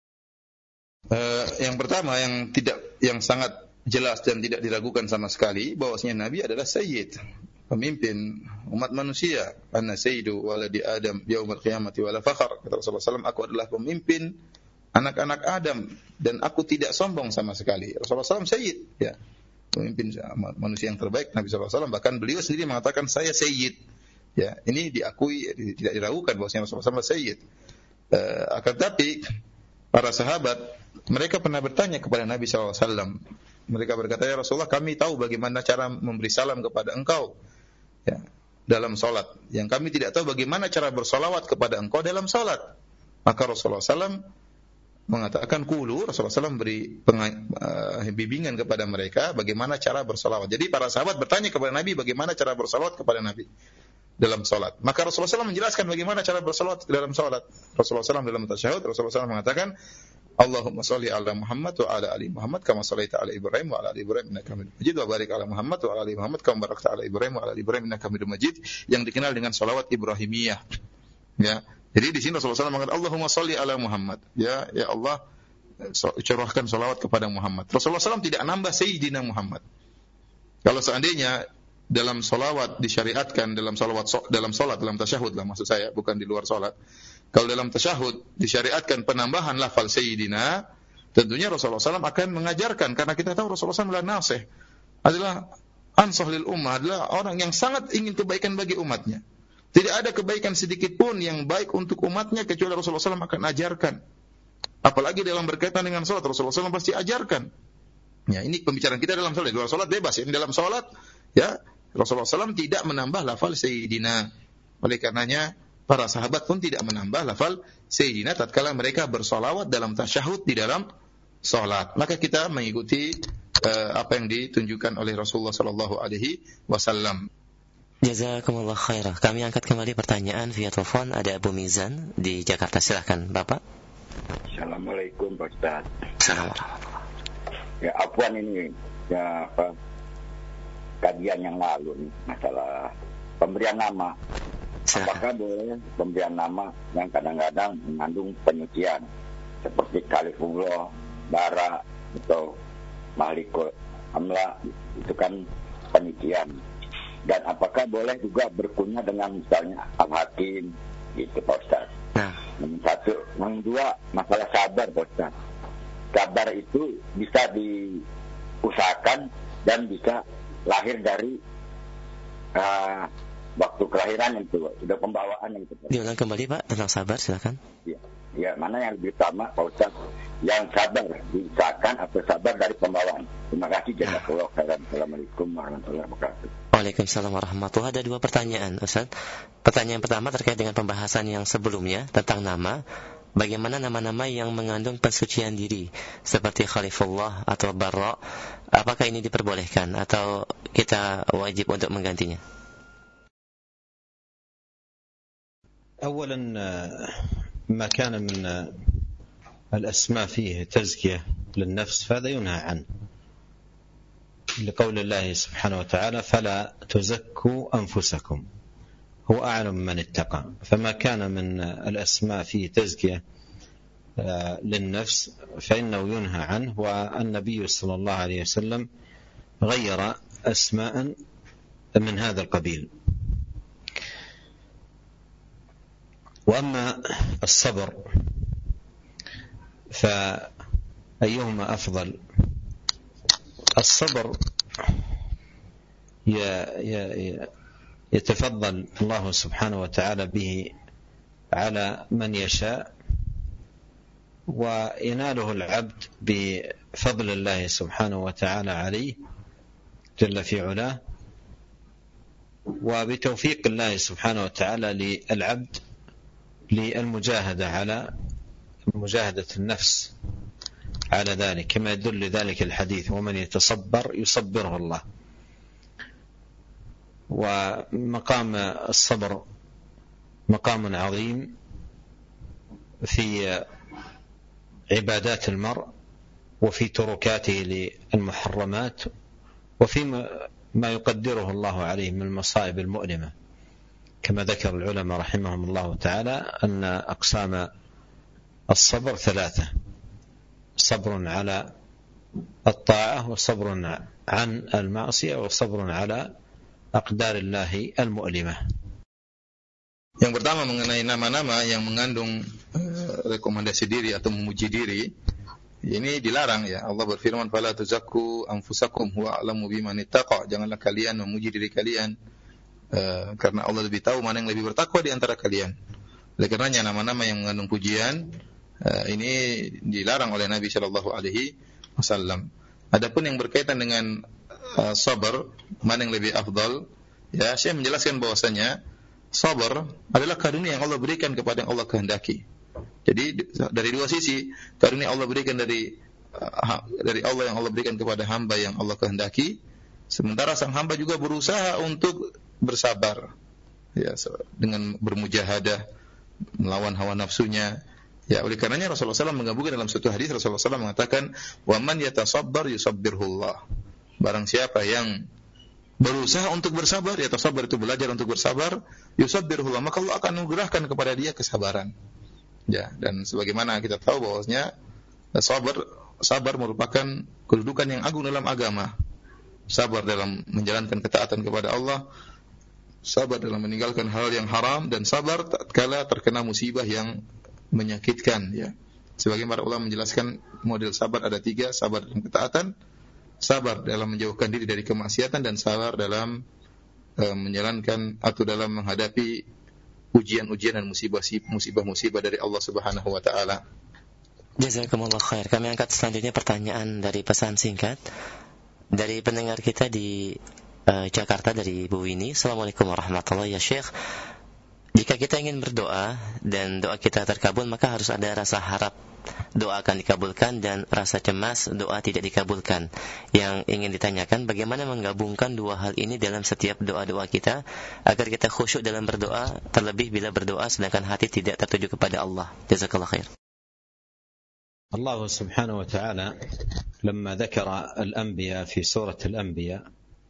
Uh, yang pertama yang tidak yang sangat jelas dan tidak diragukan sama sekali bahwasanya Nabi adalah sayyid, pemimpin umat manusia. Ana sayyidu waladi Adam yaumil qiyamati wala fakhr. Kata Rasulullah sallallahu alaihi wasallam, aku adalah pemimpin anak-anak Adam dan aku tidak sombong sama sekali. Rasulullah sallallahu alaihi wasallam sayyid, ya, pemimpin manusia yang terbaik Nabi sallallahu alaihi wasallam. Bahkan beliau sendiri mengatakan saya sayyid. Ya, ini diakui, tidak diragukan bahwasanya Rasulullah sallallahu alaihi wasallam sayyid. Uh, akan tapi para sahabat mereka pernah bertanya kepada Nabi sallallahu alaihi wasallam. Mereka berkata, ya Rasulullah, kami tahu bagaimana cara memberi salam kepada engkau, ya, dalam salat. Yang kami tidak tahu bagaimana cara bersolawat kepada engkau dalam salat. Maka Rasulullah sallallahu alaihi wasallam mengatakan kulu. Rasulullah sallallahu alaihi wasallam beri uh, bimbingan kepada mereka bagaimana cara bersolawat. Jadi para sahabat bertanya kepada Nabi bagaimana cara bersolawat kepada Nabi dalam salat. Maka Rasulullah sallallahu alaihi wasallam menjelaskan bagaimana cara bersolawat dalam salat. Rasulullah sallallahu alaihi wasallam dalam tasyahud, Rasulullah sallallahu alaihi wasallam mengatakan Allahumma shalli ala Muhammad wa ala ali Muhammad kama shallaita ala Ibrahim wa ala ali Ibrahim innaka Hamidum Majid wa barik ala Muhammad wa ala ali Muhammad kama barakta ala Ibrahim wa ala ali Ibrahim innaka Hamidum Majid, yang dikenal dengan salawat Ibrahimiyah. Ya. Jadi di sini Rasulullah sallallahu alaihi wasallam mengatakan Allahumma shalli ala Muhammad. Ya, ya Allah, curahkan salawat kepada Muhammad. Rasulullah sallallahu alaihi wasallam tidak nambah sayyidina Muhammad. Kalau seandainya dalam salawat disyariatkan dalam salawat dalam salat dalam tasyahud lah maksud saya, bukan di luar salat. Kalau dalam tasyahud disyariatkan penambahan lafal sayyidina, tentunya Rasulullah sallallahu alaihi wasallam akan mengajarkan, karena kita tahu Rasulullah sallallahu alaihi wasallam adalah nasih, adalah ansah lil ummah, adalah orang yang sangat ingin kebaikan bagi umatnya. Tidak ada kebaikan sedikit pun yang baik untuk umatnya kecuali Rasulullah sallallahu alaihi wasallam akan ajarkan. Apalagi dalam berkaitan dengan salat, Rasulullah sallallahu alaihi wasallam pasti ajarkan. Ya, ini pembicaraan kita dalam salat. Di luar salat bebas. Ini dalam salat, ya, Rasulullah sallallahu alaihi wasallam tidak menambah lafal sayyidina. Oleh karenanya para sahabat pun tidak menambah lafal sayyidina tatkala mereka bersolawat dalam tasyahud di dalam salat. Maka kita mengikuti uh, apa yang ditunjukkan oleh Rasulullah sallallahu alaihi wasallam. Jazakumullah khairah. Kami angkat kembali pertanyaan via telepon. Ada Abu Mizan di Jakarta. Silahkan Bapak. Assalamualaikum Pak Ustaz. Assalamualaikum. Ya, apaan ini ya apa kajian yang lalu nih, masalah pemberian nama. Silahkan. Apakah boleh pemberian nama yang kadang-kadang mengandung penyucian seperti Kalifullah, Bara atau Malikul Amla, itu kan penyucian. Dan apakah boleh juga berkunyah dengan misalnya Al-Hakim gitu Pak Ustaz. Nah, yang satu, yang dua masalah sabar Pak Ustaz. Sabar itu bisa diusahakan dan bisa lahir dari uh, waktu kelahiran itu, sudah pembawaan itu. Diulang kembali Pak tentang sabar, silakan. Ya, ya, mana yang lebih utama Pak Ustaz? yang sabar, diusahakan atau sabar dari pembawaan. Terima kasih. Jazakallahu khairan. Assalamualaikum warahmatullahi wabarakatuh. Waalaikumsalam warahmatullahi wabarakatuh. Ada dua pertanyaan, Ustaz. Pertanyaan pertama terkait dengan pembahasan yang sebelumnya tentang nama. Bagaimana nama-nama yang mengandung pensucian diri seperti Khalifullah atau Barra, apakah ini diperbolehkan atau kita wajib untuk menggantinya? أولا ما كان من الأسماء فيه تزكية للنفس فهذا ينهى عنه لقول الله سبحانه وتعالى فلا تزكوا أنفسكم هو أعلم من اتقى. فما كان من الأسماء فيه تزكية للنفس فإنه ينهى عنه. والنبي صلى الله عليه وسلم غير أسماء من هذا القبيل. وأما الصبر فأيهما أفضل؟ الصبر يتفضل الله سبحانه وتعالى به على من يشاء ويناله العبد بفضل الله سبحانه وتعالى عليه جل في علاه وبتوفيق الله سبحانه وتعالى للعبد للمجاهدة على مجاهدة النفس على ذلك كما يدل ذلك الحديث ومن يتصبر يصبره الله. ومقام الصبر مقام عظيم في عبادات المرء وفي تركاته للمحرمات وفي ما يقدره الله عليه من المصائب المؤلمة كما ذكر العلماء رحمهم الله تعالى أن أقسام الصبر ثلاثة: صبر على الطاعة وصبر عن المعصية وصبر على أقدار الله المؤلمة. Yang pertama mengenai nama-nama yang mengandung uh, rekomendasi diri atau memuji diri, ini dilarang ya. Allah berfirman, "Fala tuzakku anfusakum huwa a'lamu biman ittaqa." Janganlah kalian memuji diri kalian uh, karena Allah lebih tahu mana yang lebih bertakwa di antara kalian. Oleh karenanya nama-nama yang mengandung pujian uh, ini dilarang oleh Nabi sallallahu alaihi wasallam. Adapun yang berkaitan dengan uh, sabar, mana yang lebih afdal? Ya, saya menjelaskan bahwasanya sabar adalah karunia yang Allah berikan kepada yang Allah kehendaki. Jadi dari dua sisi, karunia Allah berikan dari uh, dari Allah yang Allah berikan kepada hamba yang Allah kehendaki, sementara sang hamba juga berusaha untuk bersabar. Ya, dengan bermujahadah melawan hawa nafsunya. Ya, oleh karenanya Rasulullah sallallahu alaihi wasallam menggabungkan dalam satu hadis Rasulullah sallallahu alaihi wasallam mengatakan, "Wa man yatasabbar yusabbirhullah." Barang siapa yang berusaha untuk bersabar, ya sabar itu belajar untuk bersabar, yusabbirullah, maka Allah akan menganugerahkan kepada dia kesabaran. Ya, dan sebagaimana kita tahu bahwasanya sabar sabar merupakan kedudukan yang agung dalam agama. Sabar dalam menjalankan ketaatan kepada Allah, sabar dalam meninggalkan hal yang haram, dan sabar tatkala terkena musibah yang menyakitkan, ya. Sebagaimana ulama menjelaskan model sabar ada tiga: sabar dalam ketaatan, sabar dalam menjauhkan diri dari kemaksiatan, dan sabar dalam e, menjalankan atau dalam menghadapi ujian-ujian dan musibah-musibah dari Allah Subhanahu wa taala. Jazakumullah khair. Kami angkat selanjutnya pertanyaan dari pesan singkat dari pendengar kita di e, Jakarta, dari Ibu Wini. Assalamualaikum warahmatullahi wabarakatuh. Ya Syekh, jika kita ingin berdoa dan doa kita terkabul, maka harus ada rasa harap doa akan dikabulkan dan rasa cemas doa tidak dikabulkan. Yang ingin ditanyakan, bagaimana menggabungkan dua hal ini dalam setiap doa-doa kita agar kita khusyuk dalam berdoa, terlebih bila berdoa sedangkan hati tidak tertuju kepada Allah. Jazakallah khair. Allah subhanahu wa ta'ala لما ذكر الأنبياء في سورة الأنبياء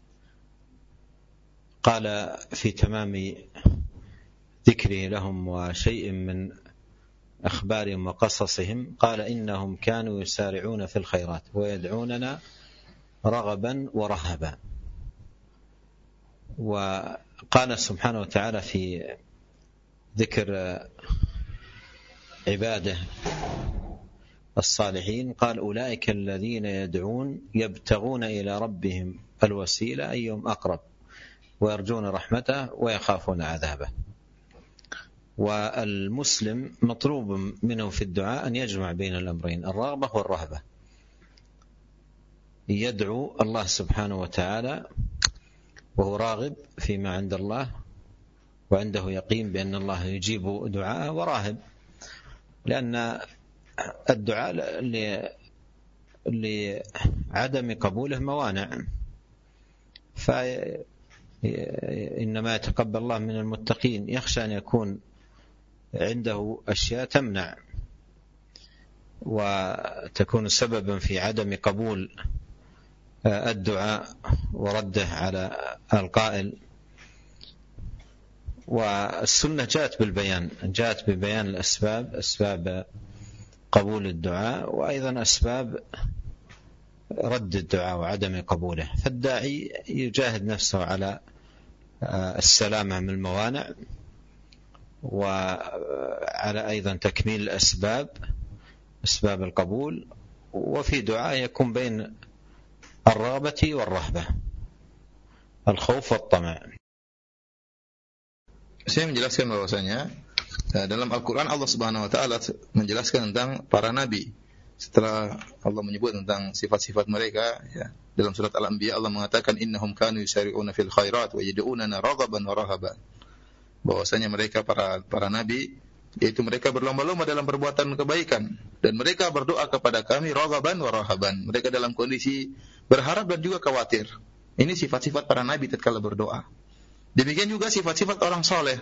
قال في تمام ذكره لهم وشيء من أخبارهم وقصصهم قال إنهم كانوا يسارعون في الخيرات ويدعوننا رغبا ورهبا. وقال سبحانه وتعالى في ذكر عباده الصالحين قال أولئك الذين يدعون يبتغون إلى ربهم الوسيلة أيهم أقرب ويرجون رحمته ويخافون عذابه. والمسلم مطلوب منه في الدعاء أن يجمع بين الأمرين، الرغبة والرهبة. يدعو الله سبحانه وتعالى وهو راغب فيما عند الله وعنده يقين بأن الله يجيب دعاءه، وراهب لأن الدعاء لعدم قبوله موانع، فإنما يتقبل الله من المتقين، يخشى أن يكون عنده أشياء تمنع وتكون سببا في عدم قبول الدعاء ورده على القائل. والسنة جاءت بالبيان، جاءت ببيان الأسباب، أسباب قبول الدعاء وأيضا أسباب رد الدعاء وعدم قبوله. فالداعي يجاهد نفسه على السلامة من الموانع وعلى أيضا تكميل الأسباب، أسباب القبول، وفي دعاء يكون بين الرغبة والرهبة، الخوف والطمع. Saya menjelaskan bahwasanya dalam Al-Quran Allah Subhanahu Wa Taala menjelaskan tentang para nabi. Setelah Allah menyebut tentang sifat-sifat mereka, ya, dalam surat Al-Anbiya Allah mengatakan innahum kanu yusari'una fil khairat wa yad'unana raghaban wa rahaban. Bahwasanya mereka para para nabi, yaitu mereka berlomba-lomba dalam perbuatan kebaikan dan mereka berdoa kepada kami raghaban wa rahaban. Mereka dalam kondisi berharap dan juga khawatir. Ini sifat-sifat para nabi tatkala berdoa. Demikian juga sifat-sifat orang soleh.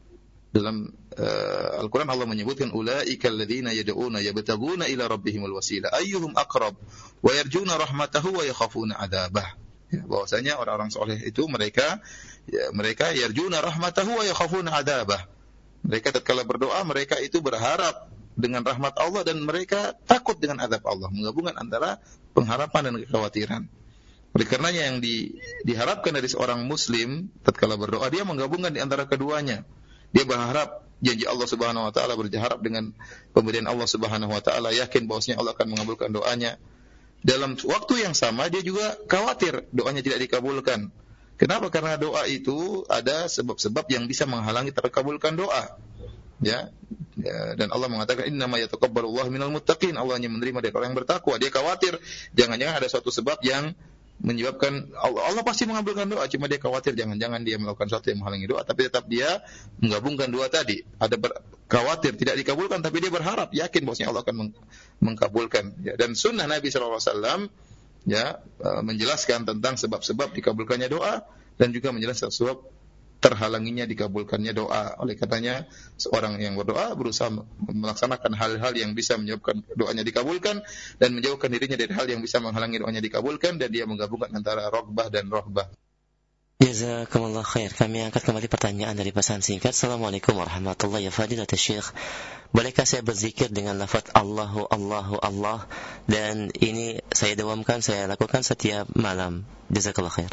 Dalam uh, Al-Quran Allah menyebutkan ulaika alladzina yad'una yabtaguna ila rabbihimul wasila ayyuhum aqrab wa yarjuna rahmatahu wa yakhafuna adzabah. Ya, bahwasanya orang-orang soleh itu mereka ya, mereka yarjuna rahmatahu wa yakhafuna adzabah. Mereka tatkala berdoa mereka itu berharap dengan rahmat Allah dan mereka takut dengan azab Allah, menggabungkan antara pengharapan dan kekhawatiran. Oleh karenanya yang di, diharapkan dari seorang muslim tatkala berdoa dia menggabungkan di antara keduanya. Dia berharap janji Allah Subhanahu wa taala, berharap dengan pemberian Allah Subhanahu wa taala, yakin bahwasanya Allah akan mengabulkan doanya. Dalam waktu yang sama dia juga khawatir doanya tidak dikabulkan. Kenapa? Karena doa itu ada sebab-sebab yang bisa menghalangi terkabulkan doa. Ya, ya dan Allah mengatakan innama yataqabbalullahu minal muttaqin. Allah hanya menerima dari orang yang bertakwa. Dia khawatir jangan-jangan ada suatu sebab yang menyebabkan Allah, Allah pasti mengabulkan doa, cuma dia khawatir jangan-jangan dia melakukan sesuatu yang menghalangi doa, tapi tetap dia menggabungkan dua tadi. Ada ber, khawatir tidak dikabulkan, tapi dia berharap, yakin bahwasanya Allah akan meng, mengkabulkan. Ya, dan sunnah Nabi shallallahu alaihi wasallam ya menjelaskan tentang sebab-sebab dikabulkannya doa dan juga menjelaskan sebab terhalanginya dikabulkannya doa. Oleh katanya seorang yang berdoa berusaha melaksanakan hal-hal yang bisa menyebabkan doanya dikabulkan dan menjauhkan dirinya dari hal yang bisa menghalangi doanya dikabulkan, dan dia menggabungkan antara raghbah dan rahbah. Jazakumullah khair. Kami angkat kembali pertanyaan dari pesan singkat. Assalamualaikum warahmatullahi wabarakatuh. Ya Syekh, bolehkah saya berzikir dengan lafaz Allahu Allahu Allah, dan ini saya dawamkan, saya lakukan setiap malam. Jazakallah khair.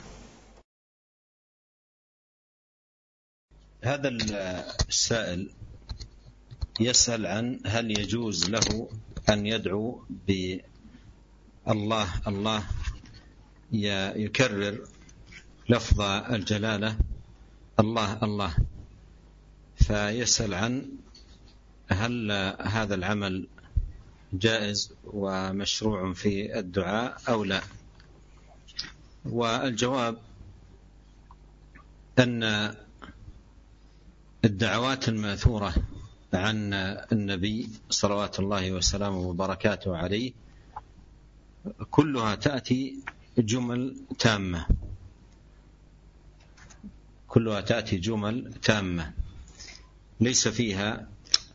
هذا السائل يسأل عن هل يجوز له أن يدعو بالله الله يكرر لفظ الجلالة الله الله، فيسأل عن هل هذا العمل جائز ومشروع في الدعاء أو لا. والجواب أن الدعوات الماثورة عن النبي صلوات الله وسلامه وبركاته عليه كلها تأتي جمل تامة، كلها تأتي جمل تامة ليس فيها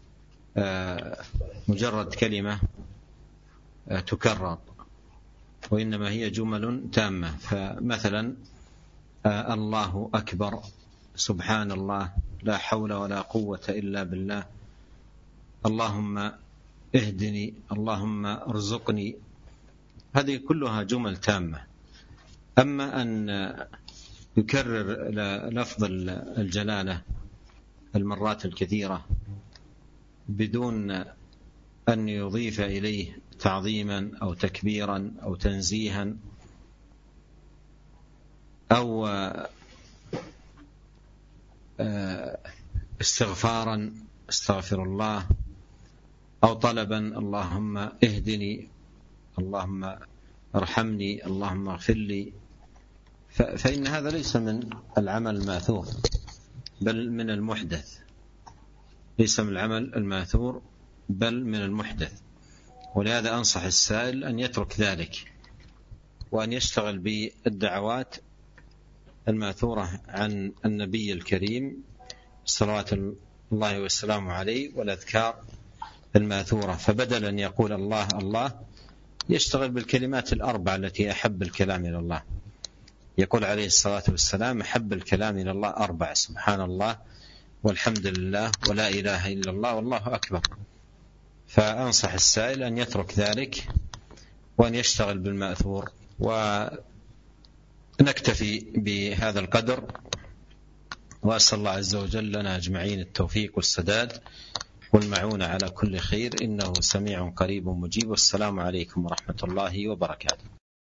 مجرد كلمة تكرر، وإنما هي جمل تامة. فمثلا الله أكبر، سبحان الله، لا حول ولا قوة إلا بالله، اللهم اهدني، اللهم ارزقني، هذه كلها جمل تامة. أما أن يكرر لفظ الجلالة المرات الكثيرة بدون أن يضيف إليه تعظيما أو تكبيرا أو تنزيها أو استغفارا استغفر الله، أو طلبا اللهم اهدني، اللهم ارحمني، اللهم اغفر لي، فإن هذا ليس من العمل الماثور بل من المحدث، ليس من العمل الماثور بل من المحدث. ولهذا أنصح السائل أن يترك ذلك وأن يشتغل بالدعوات الماثورة عن النبي الكريم صلوات الله وسلامه عليه والأذكار الماثورة. فبدل أن يقول الله الله يشتغل بالكلمات الأربع التي أحب الكلام إلى الله. يقول عليه الصلاة والسلام أحب الكلام إلى الله أربع: سبحان الله والحمد لله ولا إله إلا الله والله أكبر. فأنصح السائل أن يترك ذلك وأن يشتغل بالمأثور. ونكتفي بهذا القدر، وأسأل الله عز وجل لنا أجمعين التوفيق والسداد والمعونة على كل خير، إنه سميع قريب مجيب. والسلام عليكم ورحمة الله وبركاته.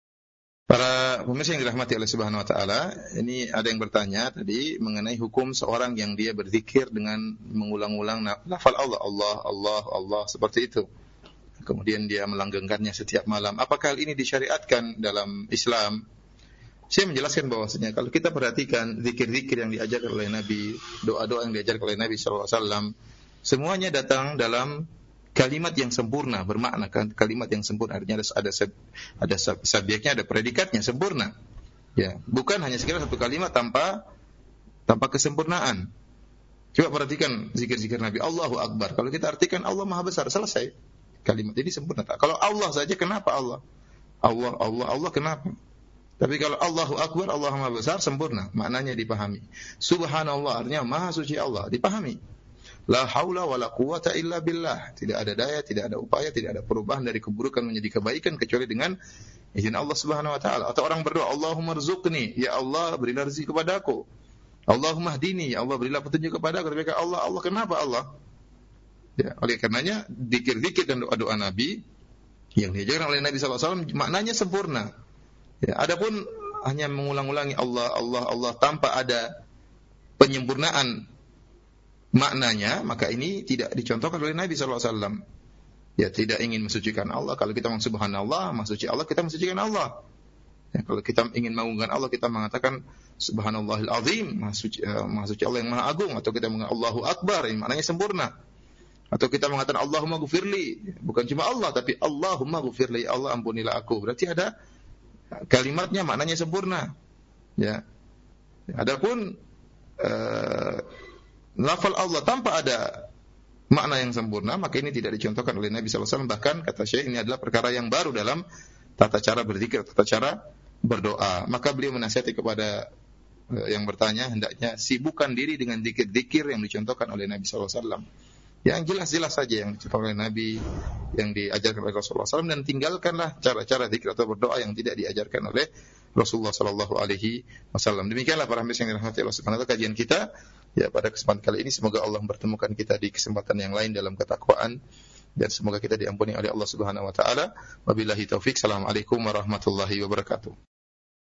Para pemirsa yang dirahmati oleh Subhanahu wa taala, ini ada yang bertanya tadi mengenai hukum seorang yang dia berzikir dengan mengulang-ulang lafal Allah, Allah, Allah, Allah seperti itu. Kemudian dia melanggengkannya setiap malam. Apakah hal ini disyariatkan dalam Islam? Saya menjelaskan bahwasanya kalau kita perhatikan zikir-zikir yang diajarkan oleh Nabi, doa-doa yang diajarkan oleh Nabi sallallahu alaihi wasallam, semuanya datang dalam kalimat yang sempurna, bermakna kan kalimat yang sempurna, artinya ada ada ada subjeknya, ada predikatnya sempurna. Ya, bukan hanya sekedar satu kalimat tanpa tanpa kesempurnaan. Coba perhatikan zikir-zikir Nabi, Allahu Akbar. Kalau kita artikan Allah Maha Besar, selesai. Kalimat ini sempurna. Kalau Allah saja, kenapa Allah? Allah, Allah, Allah kenapa? Tapi kalau Allahu Akbar, Allah Maha Besar, sempurna. Maknanya dipahami. Subhanallah, artinya Maha Suci Allah, dipahami. La haula wala quwata illa billah. Tidak ada daya, tidak ada upaya, tidak ada perubahan dari keburukan menjadi kebaikan kecuali dengan izin Allah Subhanahu wa taala. Atau orang berdoa, Allahumma rzuqni, ya Allah berilah rezeki kepadaku. Allahumma hdini, ya Allah berilah petunjuk kepadaku. Tapi Allah, Allah kenapa Allah? Ya, oleh karenanya zikir-zikir dan doa-doa Nabi yang diajarkan oleh Nabi sallallahu alaihi wasallam maknanya sempurna. Ya, adapun hanya mengulang-ulangi Allah, Allah, Allah tanpa ada penyempurnaan maknanya, maka ini tidak dicontohkan oleh Nabi sallallahu alaihi wasallam. Ya, tidak ingin mensucikan Allah. Kalau kita mengatakan subhanallah, maha suci Allah, kita mensucikan Allah. Ya, kalau kita ingin mengagungkan Allah, kita mengatakan subhanallahil azim, maha suci, uh, maha suci Allah yang maha agung. Atau kita mengatakan Allahu Akbar, ini maknanya sempurna. Atau kita mengatakan Allahumma ghfirli, bukan cuma Allah, tapi Allahumma ghfirli, Allah ampunilah aku. Berarti ada kalimatnya, maknanya sempurna. Ya. Adapun uh, lafal Allah tanpa ada makna yang sempurna, maka ini tidak dicontohkan oleh Nabi sallallahu alaihi wasallam. Bahkan kata Syekh, ini adalah perkara yang baru dalam tata cara berzikir, tata cara berdoa. Maka beliau menasihati kepada yang bertanya, hendaknya sibukkan diri dengan zikir-zikir yang dicontohkan oleh Nabi sallallahu alaihi wasallam. Yang jelas-jelas saja yang dicontohkan oleh Nabi, yang diajarkan oleh Rasulullah sallallahu alaihi wasallam, dan tinggalkanlah cara-cara zikir atau berdoa yang tidak diajarkan oleh Rasulullah sallallahu alaihi wasallam. Demikianlah para hadirin yang dirahmati Allah Subhanahu wa taala, kajian kita ya pada kesempatan kali ini. Semoga Allah mempertemukan kita di kesempatan yang lain dalam ketakwaan, dan semoga kita diampuni oleh Allah Subhanahu wa taala. Wabillahi taufik. Assalamualaikum warahmatullahi wabarakatuh.